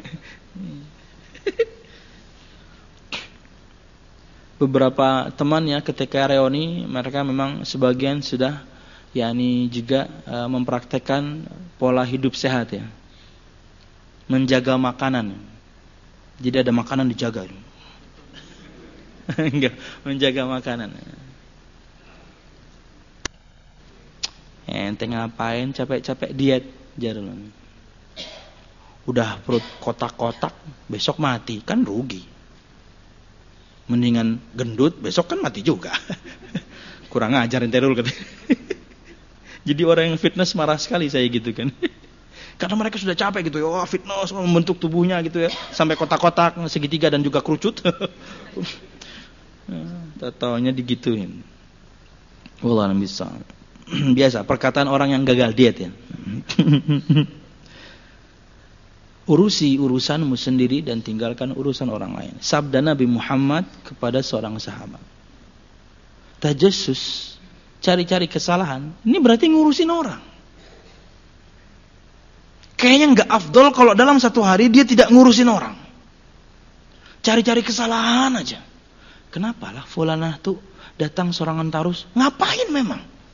[SPEAKER 1] Beberapa teman ya ketika reuni, mereka memang sebagian sudah yakni juga uh, mempraktekkan pola hidup sehat ya. Menjaga makanan. Jadi ada makanan dijaga. Enggak, menjaga makanan. Ente ngapain capek-capek diet jarul. Udah perut kotak-kotak, besok mati, kan rugi. Mendingan gendut, besok kan mati juga. Kurang ajar ente rul. Jadi orang yang fitness marah sekali saya gitu kan. Karena mereka sudah capek gitu ya, oh, fitness membentuk tubuhnya gitu ya, sampai kotak-kotak, segitiga dan juga kerucut. Taunya digituin. Wallah bisa. Biasa perkataan orang yang gagal diet ya. Urusi urusanmu sendiri dan tinggalkan urusan orang lain. Sabda Nabi Muhammad kepada seorang sahabat. Tajassus, cari-cari kesalahan, ini berarti ngurusin orang. Kayaknya enggak afdol kalau dalam satu hari dia tidak ngurusin orang. Cari-cari kesalahan aja. Kenapa lah fulanah tuh datang sorangan tarus? Ngapain memang?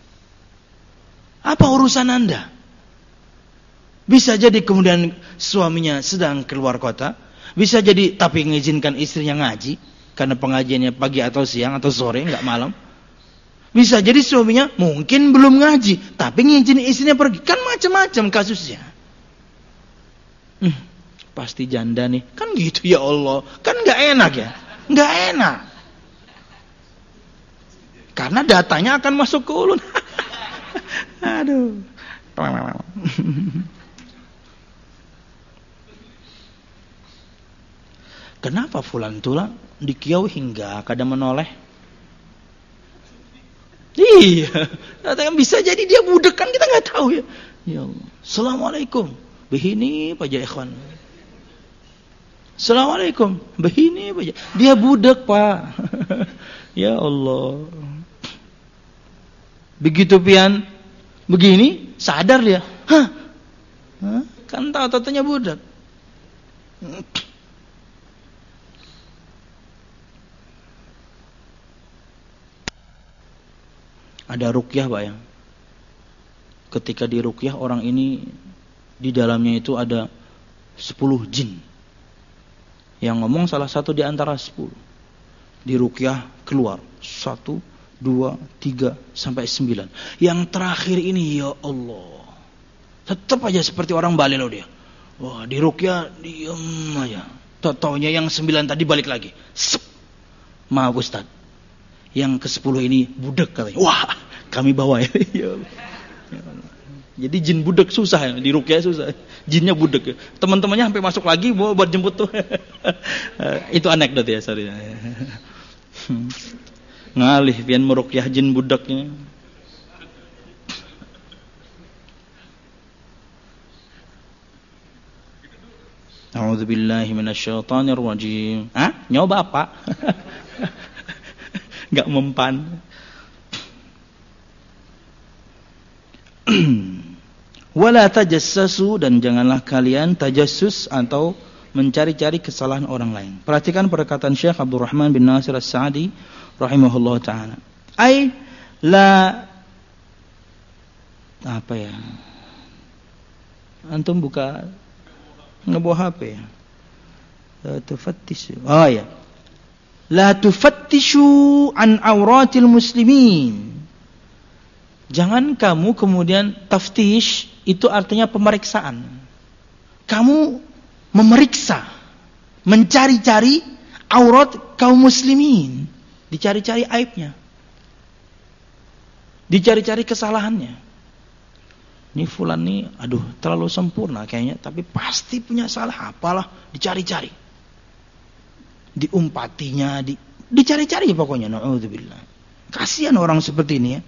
[SPEAKER 1] Apa urusan Anda? Bisa jadi kemudian suaminya sedang keluar kota. Bisa jadi tapi mengizinkan istrinya ngaji. Karena pengajiannya pagi atau siang atau sore, enggak malam. Bisa jadi suaminya mungkin belum ngaji. Tapi ngizinin istrinya pergi. Kan macam-macam kasusnya. Hmm, pasti janda nih. Kan gitu ya Allah. Kan enggak enak ya. Enggak enak. Karena datanya akan masuk ke ulun. Aduh. Kenapa fulan tulang dikiau hingga kada menoleh? Iya, kan bisa jadi dia budak kan kita nggak tahu ya. Ya Allah. Assalamualaikum. Begini paja ikhwan. Assalamualaikum. Begini paja. Dia budak, Pak. Ya Allah. Begitu pian begini sadar dia. Hah? Hah? Kan tahu tatanya budak. Ada ruqyah, Pak ya. Ketika di ruqyah orang ini di dalamnya itu ada sepuluh jin. Yang ngomong salah satu di antara sepuluh. Di ruqyah keluar satu, dua, tiga sampai sembilan. Yang terakhir ini ya Allah. Tetap aja seperti orang balik loh dia. Wah, di ruqyah diem aja. Tau-taunya yang sembilan tadi balik lagi. Sep. Maaf Ustaz. Yang ke sepuluh ini budak katanya. Wah, kami bawa ya. Jadi jin budak susah ya, di ruqyah susah. Jinnya budak ya. Teman-temannya sampai masuk lagi mau buat jemput tuh. Itu anekdot ya, sorry. Ngalih pian meruqyah jin budaknya. A'udzubillahi minasyaitonir rajim. Hah? Nyoba apa? Enggak mempan. Wala tajassasu, dan janganlah kalian tajassus atau mencari-cari kesalahan orang lain. Perhatikan perkataan Syekh Abdul Rahman bin Nasir As-Sa'di rahimahullah taala. Ai la apa ya? Antum buka ngebawa H P ya. La tufattishu. Oh ya. La tufattishu an auratil muslimin. Jangan kamu kemudian taftish, itu artinya pemeriksaan. Kamu memeriksa, mencari-cari aurat kaum muslimin, dicari-cari aibnya. Dicari-cari kesalahannya. Ini fulan nih, aduh terlalu sempurna kayaknya, tapi pasti punya salah apalah, dicari-cari. Diumpatinya, di, dicari-cari pokoknya. Na'udzubillah. Kasihan orang seperti ini ya.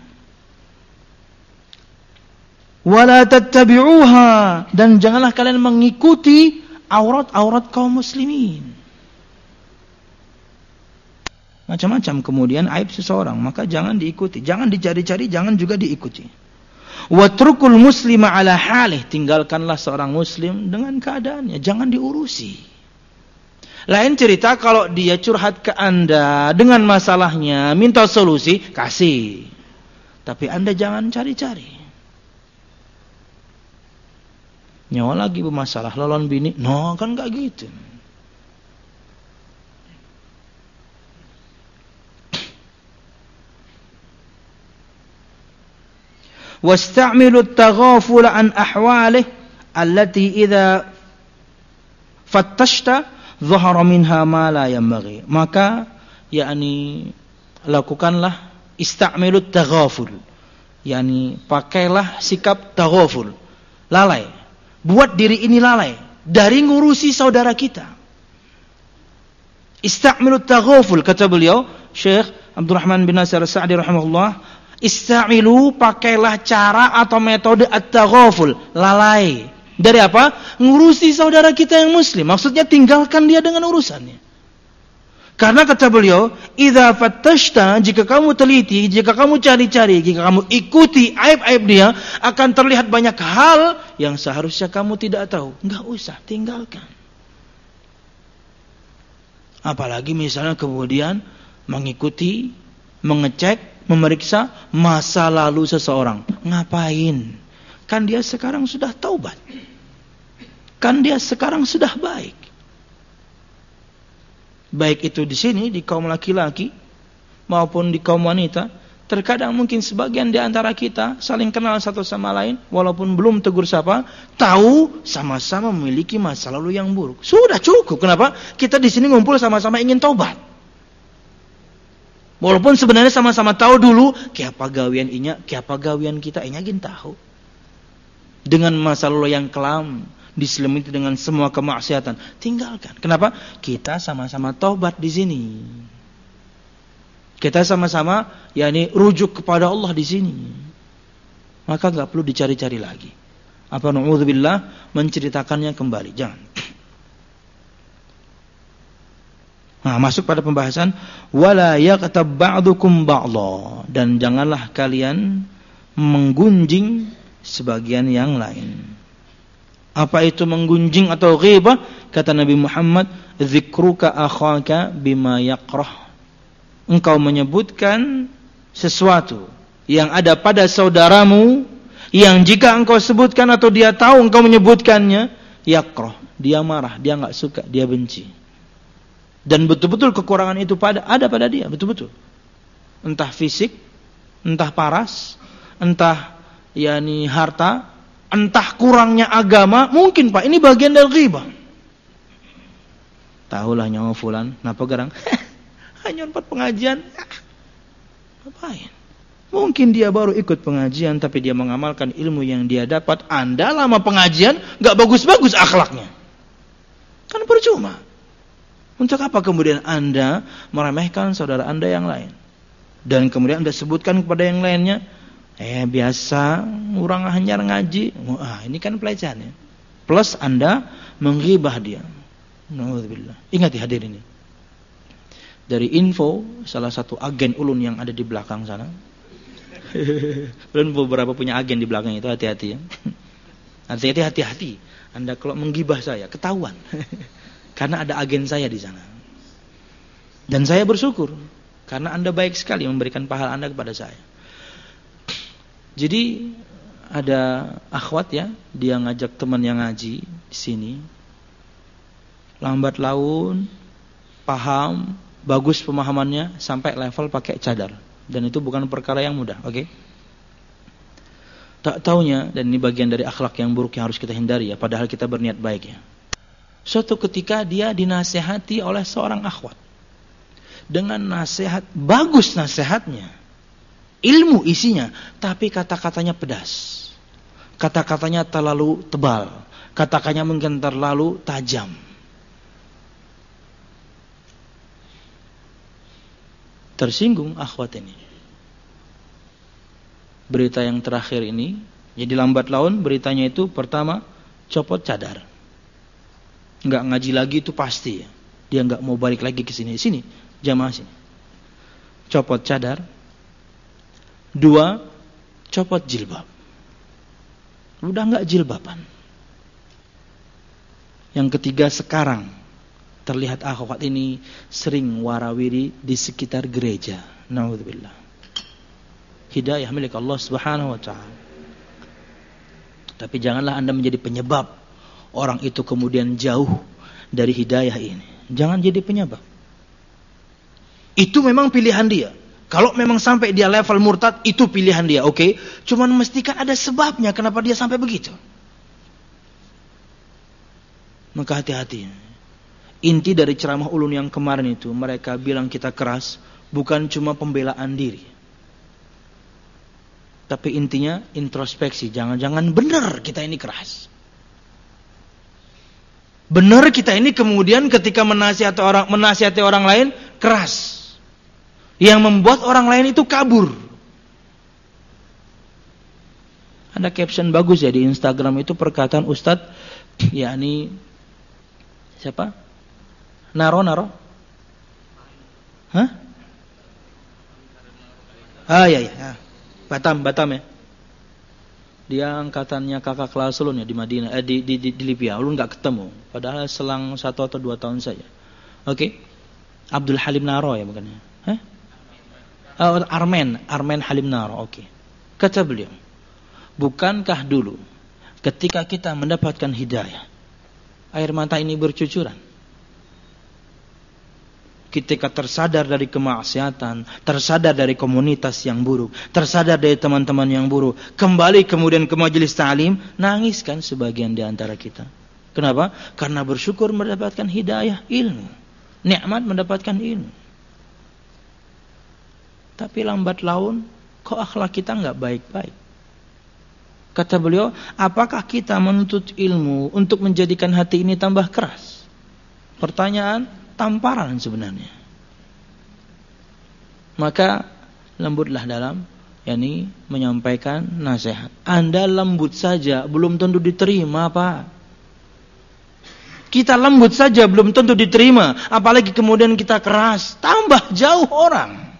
[SPEAKER 1] Wala tattabi'uha, dan janganlah kalian mengikuti aurat-aurat kaum muslimin. Macam-macam kemudian aib seseorang, maka jangan diikuti, jangan dicari-cari, jangan juga diikuti. Watrukul muslima ala halih, tinggalkanlah seorang muslim dengan keadaannya, jangan diurusi. Lain cerita kalau dia curhat ke Anda dengan masalahnya, minta solusi, kasih. Tapi Anda jangan cari-cari. Nyawa lagi bermasalah, lawan bini, no kan gak gitu. Wasta'milu at-taghaful an ahwalih allati idza fattashta dhahara minha ma la yanbaghi. Maka yakni lakukanlah ista'milu at-taghaful. Yani pakailah sikap taghaful, lalai. Buat diri ini lalai dari ngurusi saudara kita. Ista'milu at-taghaful, kata beliau Syekh Abdurrahman bin Nasir As-Sa'di rahimahullah, ista'milu, pakailah cara atau metode at-taghaful, lalai. Dari apa? Ngurusi saudara kita yang muslim. Maksudnya tinggalkan dia dengan urusannya. Karena kata beliau, idza fattashta, jika kamu teliti, jika kamu cari-cari, jika kamu ikuti aib-aib dia, akan terlihat banyak hal yang seharusnya kamu tidak tahu. Enggak usah, tinggalkan. Apalagi misalnya kemudian mengikuti, mengecek, memeriksa masa lalu seseorang. Ngapain? Kan dia sekarang sudah taubat. Kan dia sekarang sudah baik. Baik itu di sini, di kaum laki-laki, maupun di kaum wanita. Terkadang mungkin sebagian di antara kita saling kenal satu sama lain, walaupun belum tegur sapa, tahu sama-sama memiliki masa lalu yang buruk. Sudah cukup. Kenapa? Kita di sini ngumpul sama-sama ingin taubat. Walaupun sebenarnya sama-sama tahu dulu kiapa gawian inya, kiapa gawian kita inya gin tahu. Dengan masa lalu yang kelam, diselimuti dengan semua kemaksiatan, tinggalkan. Kenapa? Kita sama-sama taubat di sini. Kita sama-sama yakni rujuk kepada Allah di sini. Maka enggak perlu dicari-cari lagi. Apa na'udzubillah menceritakannya kembali, jangan. Nah, masuk pada pembahasan wala yaqtab ba'dukum ba'dha, dan janganlah kalian menggunjing sebagian yang lain. Apa itu menggunjing atau ghibah? Kata Nabi Muhammad, dzikruka akhaka bima yakrah. Engkau menyebutkan sesuatu yang ada pada saudaramu yang jika engkau sebutkan atau dia tahu engkau menyebutkannya, yakrah, dia marah, dia enggak suka, dia benci. Dan betul-betul kekurangan itu pada ada pada dia, betul-betul. Entah fisik, entah paras, entah yakni harta, entah kurangnya agama, mungkin Pak, ini bagian dari ghibah. Tahulah nyawa fulan, napa gerang? Hanya empat pengajian. Ngapain? Mungkin dia baru ikut pengajian, tapi dia mengamalkan ilmu yang dia dapat. Anda lama pengajian, gak bagus-bagus akhlaknya. Kan percuma. Untuk apa kemudian Anda meremehkan saudara Anda yang lain? Dan kemudian Anda sebutkan kepada yang lainnya, Eh biasa orang hanya ngaji. Ah, ini kan pelecehan ya. Plus Anda menghibah dia. Nauzubillah. Ingat ya hadirin ini. Dari info salah satu agen ulun yang ada di belakang sana. Ulun beberapa punya agen di belakang itu, hati-hati ya. Hati-hati hati-hati. Anda kalau menghibah saya ketahuan. Karena ada agen saya di sana. Dan saya bersyukur karena Anda baik sekali memberikan pahala Anda kepada saya. Jadi ada akhwat ya, dia ngajak teman yang ngaji di sini. Lambat laun, paham, bagus pemahamannya sampai level pakai cadar. Dan itu bukan perkara yang mudah, oke? Okay? Tak taunya, dan ini bagian dari akhlak yang buruk yang harus kita hindari ya, padahal kita berniat baik ya. Suatu ketika dia dinasehati oleh seorang akhwat. Dengan nasihat, bagus nasihatnya. ilmu isinya, tapi kata-katanya pedas. Kata-katanya terlalu tebal, kata-katanya mungkin terlalu tajam. Tersinggung akhwat ini. Berita yang terakhir ini, jadi lambat laun beritanya itu pertama copot cadar. Enggak ngaji lagi itu pasti ya. Dia enggak mau balik lagi ke sini. Sini, jamaah sini. Copot cadar. Dua, copot jilbab. Udah enggak jilbaban. Yang ketiga sekarang terlihat akhwat ini sering warawiri di sekitar gereja. Naudzubillah. Hidayah milik Allah Subhanahu wa taala. Tapi janganlah Anda menjadi penyebab orang itu kemudian jauh dari hidayah ini. Jangan jadi penyebab. Itu memang pilihan dia. Kalau memang sampai dia level murtad, itu pilihan dia, oke. Okay? Cuman mestikan ada sebabnya kenapa dia sampai begitu. Maka hati-hati. Inti dari ceramah ulun yang kemarin itu, mereka bilang kita keras, bukan cuma pembelaan diri. Tapi intinya introspeksi. Jangan-jangan benar kita ini keras. Benar kita ini kemudian ketika menasihati orang, menasihati orang lain keras. Yang membuat orang lain itu kabur. Ada caption bagus ya di Instagram itu perkataan Ustadz, yakni siapa? Naro Naro. Hah? Ah ya ya. Batam Batam ya. Dia angkatannya kakak kelas ulun ya di Madinah, eh, di, di, di, di Libya. Ulun nggak ketemu. Padahal selang satu atau dua tahun saja. Oke. Okay. Abdul Halim Naro ya bukannya? Hah? Oh, Armen, Armen Halim Naro. Oke. Okay. Kata beliau, bukankah dulu ketika kita mendapatkan hidayah, air mata ini bercucuran? Ketika tersadar dari kemaksiatan, tersadar dari komunitas yang buruk, tersadar dari teman-teman yang buruk, kembali kemudian ke majelis ta'lim, nangis kan sebagian di antara kita. Kenapa? Karena bersyukur mendapatkan hidayah ilmu, nikmat mendapatkan ilmu. Tapi lambat laun, kok akhlak kita enggak baik-baik? Kata beliau, apakah kita menuntut ilmu untuk menjadikan hati ini tambah keras? Pertanyaan tamparan sebenarnya. Maka lembutlah dalam yakni menyampaikan nasihat. Anda lembut saja belum tentu diterima, Pak. Kita lembut saja belum tentu diterima, apalagi kemudian kita keras, tambah jauh orang.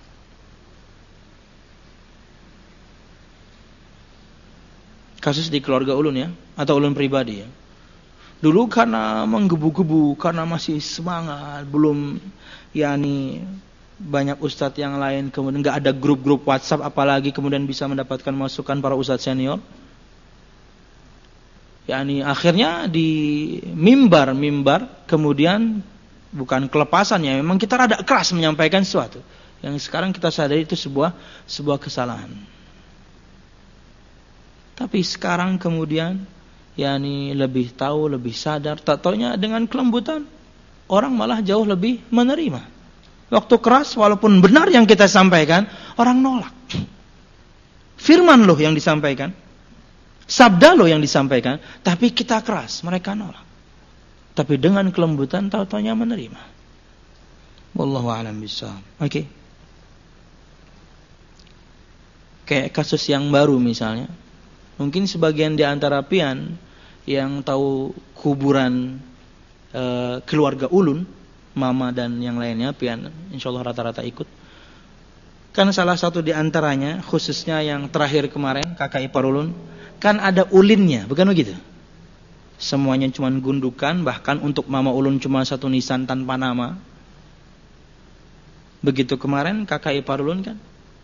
[SPEAKER 1] Kasus di keluarga ulun ya, atau ulun pribadi ya. Dulu karena menggebu-gebu, karena masih semangat, belum yakni banyak ustadz yang lain, kemudian nggak ada grup-grup WhatsApp, apalagi kemudian bisa mendapatkan masukan para ustadz senior. Yakni akhirnya di mimbar-mimbar, kemudian bukan kelepasan ya, memang kita rada keras menyampaikan sesuatu. Yang sekarang kita sadari itu sebuah sebuah kesalahan. Tapi sekarang kemudian yakni lebih tahu, lebih sadar, tak taunya dengan kelembutan orang malah jauh lebih menerima. Waktu keras walaupun benar yang kita sampaikan, orang nolak. Firman loh yang disampaikan, sabda loh yang disampaikan, tapi kita keras, mereka nolak. Tapi dengan kelembutan tahu taunya menerima. Wallahu a'lam bishawab. Oke. Okay. Kayak kasus yang baru misalnya. Mungkin sebagian di antara pian yang tahu kuburan e, keluarga ulun, mama dan yang lainnya, pian insyaallah rata-rata ikut. Kan salah satu di antaranya, khususnya yang terakhir kemarin, kakak ipar ulun, kan ada ulinnya, bukan begitu? Semuanya cuma gundukan, bahkan untuk mama ulun cuma satu nisan tanpa nama. Begitu kemarin kakak ipar ulun kan,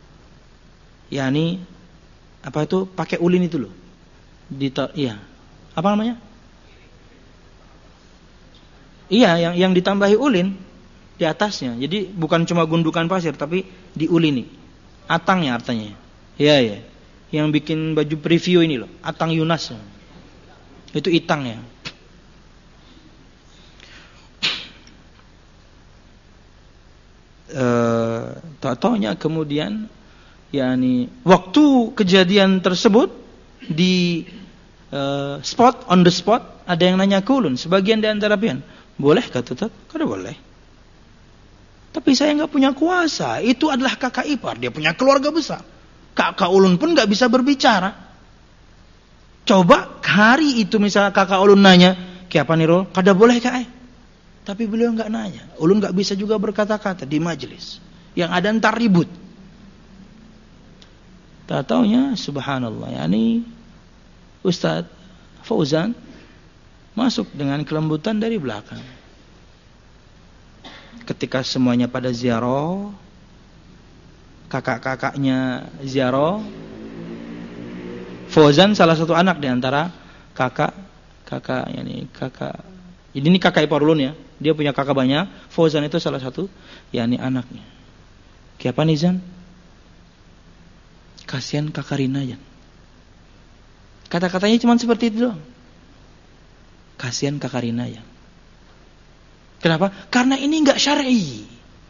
[SPEAKER 1] yakni apa itu pakai ulin itu loh, di iya apa namanya? Iya yang yang ditambahi ulin di atasnya. Jadi bukan cuma gundukan pasir, tapi diulini. Atangnya artinya. Iya ya. Yang bikin baju preview ini loh, Atang Yunas. Itu itangnya. Eh, tak taunya kemudian yakni waktu kejadian tersebut di uh, spot on the spot, ada yang nanya ke ulun, sebagian di antara pian, boleh kata Ustaz? Kada boleh. Tapi saya enggak punya kuasa. Itu adalah kakak ipar, dia punya keluarga besar. Kakak ulun pun enggak bisa berbicara. Coba hari itu misalnya kakak ulun nanya, "Kiapa niro? Kada boleh ka?" Tapi beliau enggak nanya. Ulun enggak bisa juga berkata-kata di majelis. Yang ada entar ribut. Tak taunya subhanallah, yakni Ustaz Fauzan masuk dengan kelembutan dari belakang. Ketika semuanya pada ziarah, kakak-kakaknya ziarah, Fauzan salah satu anak di antara kakak, kakak yakni kakak. Jadi ini kakak ipar ulun ya. Dia punya kakak banyak. Fauzan itu salah satu, yakni anaknya. Kiapa Nizam? Kasihan kakak Rina ya. Kata-katanya cuma seperti itu doang. Kasihan kakak Rina ya. Kenapa? Karena ini enggak syar'i.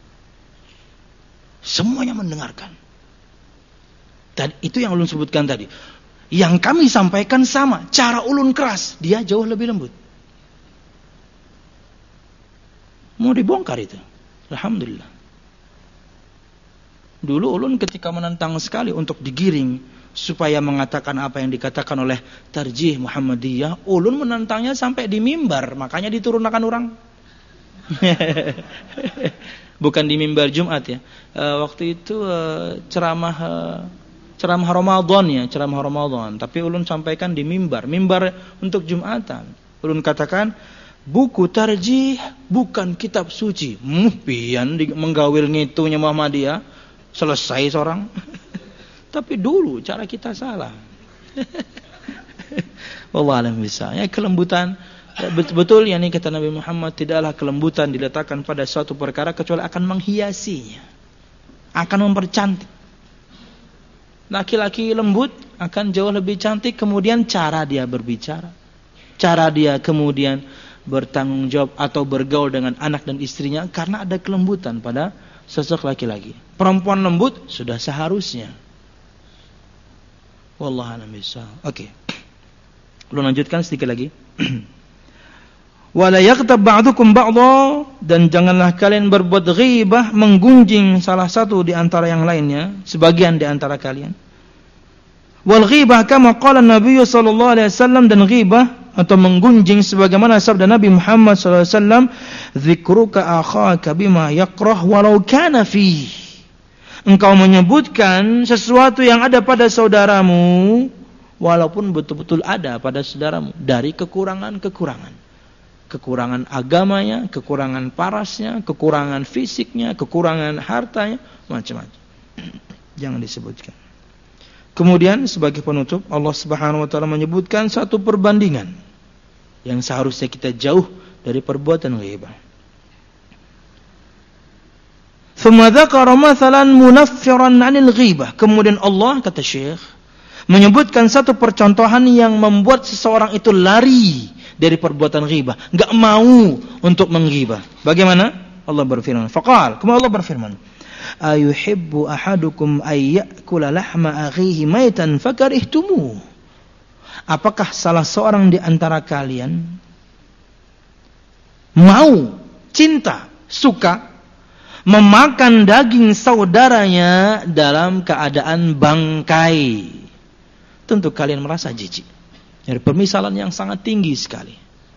[SPEAKER 1] Semuanya mendengarkan. Dan itu yang ulun sebutkan tadi. Yang kami sampaikan sama, cara ulun keras, dia jauh lebih lembut. Mau dibongkar itu. Alhamdulillah. Dulu ulun ketika menentang sekali untuk digiring supaya mengatakan apa yang dikatakan oleh Tarjih Muhammadiyah, ulun menentangnya sampai di mimbar, makanya diturunkan orang. Bukan di mimbar Jumat ya. E, waktu itu e, ceramah e, ceramah Ramadan ya, ceramah Ramadan, tapi ulun sampaikan di mimbar, mimbar untuk Jumatan. Ulun katakan buku Tarjih bukan kitab suci. Mupian menggawil ngitunya Muhammadiyah. Selesai seorang. Tapi dulu cara kita salah. Wallahu a'lam bishawab. Ya, kelembutan betul-betul yakni kata Nabi Muhammad, tidaklah kelembutan diletakkan pada suatu perkara kecuali akan menghiasinya, akan mempercantik. Laki-laki lembut akan jauh lebih cantik. Kemudian cara dia berbicara, cara dia kemudian bertanggung jawab atau bergaul dengan anak dan istrinya, karena ada kelembutan pada sosok laki-laki. Perempuan lembut sudah seharusnya. Wallahu a'lam bishawab. Oke. Lu lanjutkan sedikit lagi. Wala yaghtab ba'dukum ba'dha, dan janganlah kalian berbuat ghibah, menggunjing salah satu di antara yang lainnya, sebagian di antara kalian. Wal ghibah kama qala Nabi sallallahu alaihi wasallam, dan ghibah atau menggunjing sebagaimana sabda Nabi Muhammad sallallahu alaihi wasallam, dzikruka akhaka bima yakrah walau kana fi. Engkau menyebutkan sesuatu yang ada pada saudaramu walaupun betul-betul ada pada saudaramu dari kekurangan-kekurangan. Kekurangan agamanya, kekurangan parasnya, kekurangan fisiknya, kekurangan hartanya, macam-macam. Jangan disebutkan. Kemudian sebagai penutup, Allah Subhanahu wa taala menyebutkan satu perbandingan yang seharusnya kita jauh dari perbuatan ghibah. Thumma dzakara mathalan munaffiran 'anil ghibah. Kemudian Allah, kata Syekh, menyebutkan satu percontohan yang membuat seseorang itu lari dari perbuatan ghibah, enggak mau untuk menghibah. Bagaimana? Allah berfirman, faqal, kemudian Allah berfirman, ayuhibbu ahadukum ay ya'kula lahma akhihi maitan fakarihtumu. Apakah salah seorang di antara kalian mau, cinta, suka memakan daging saudaranya dalam keadaan bangkai? Tentu kalian merasa jijik. Dari permisalan yang sangat tinggi sekali.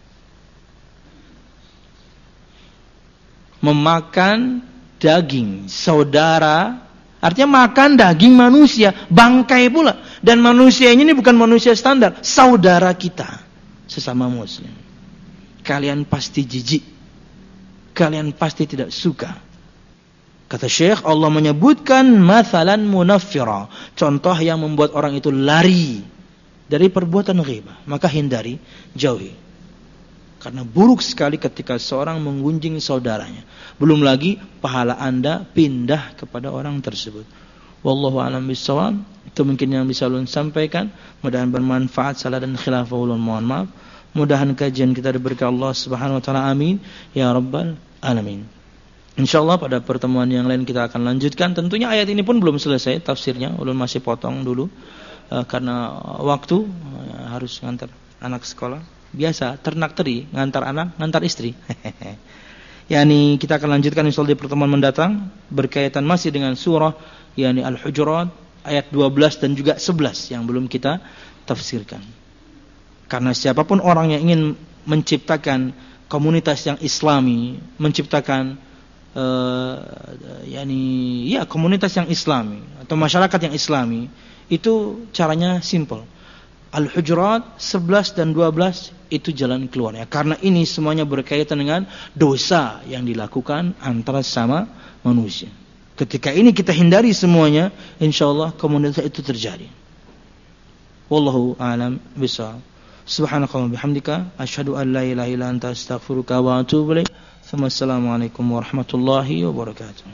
[SPEAKER 1] Memakan daging saudara, artinya makan daging manusia, bangkai pula. Dan manusia ini bukan manusia standar, saudara kita, sesama muslim. Kalian pasti jijik. Kalian pasti tidak suka. Kata Syekh, Allah menyebutkan mathalan munaffira, contoh yang membuat orang itu lari dari perbuatan ghibah. Maka hindari, jauhi. Karena buruk sekali ketika seorang menggunjing saudaranya. Belum lagi pahala anda pindah kepada orang tersebut. Wallahu a'lam bishawab. Itu mungkin yang bisa ulun sampaikan. Mudah-mudahan bermanfaat. Salah dan khilafah ulun mohon maaf. Mudah-mudahan kajian kita diberikan Allah Subhanahu wa taala. Amin ya rabbal alamin. Insyaallah pada pertemuan yang lain kita akan lanjutkan. Tentunya ayat ini pun belum selesai tafsirnya, ulun masih potong dulu uh, karena waktu uh, harus ngantar anak sekolah. Biasa ternak teri ngantar anak, ngantar istri. Yani kita akan lanjutkan insyaallah di pertemuan mendatang berkaitan masih dengan surah yani Al-Hujurat ayat dua belas dan juga sebelas yang belum kita tafsirkan. Karena siapapun orang yang ingin menciptakan komunitas yang islami, menciptakan Uh, yani ya komunitas yang islami atau masyarakat yang islami, itu caranya simple. Al-Hujurat sebelas dan dua belas itu jalan keluarnya. Karena ini semuanya berkaitan dengan dosa yang dilakukan antara sama manusia. Ketika ini kita hindari semuanya, insyaallah komunitas itu terjadi. Wallahu a'lam bishawab. Subhanakallahumma bihamdika asyhadu an la ilaha illa anta astaghfiruka wa atubu ilaik. Assalamualaikum warahmatullahi wabarakatuh.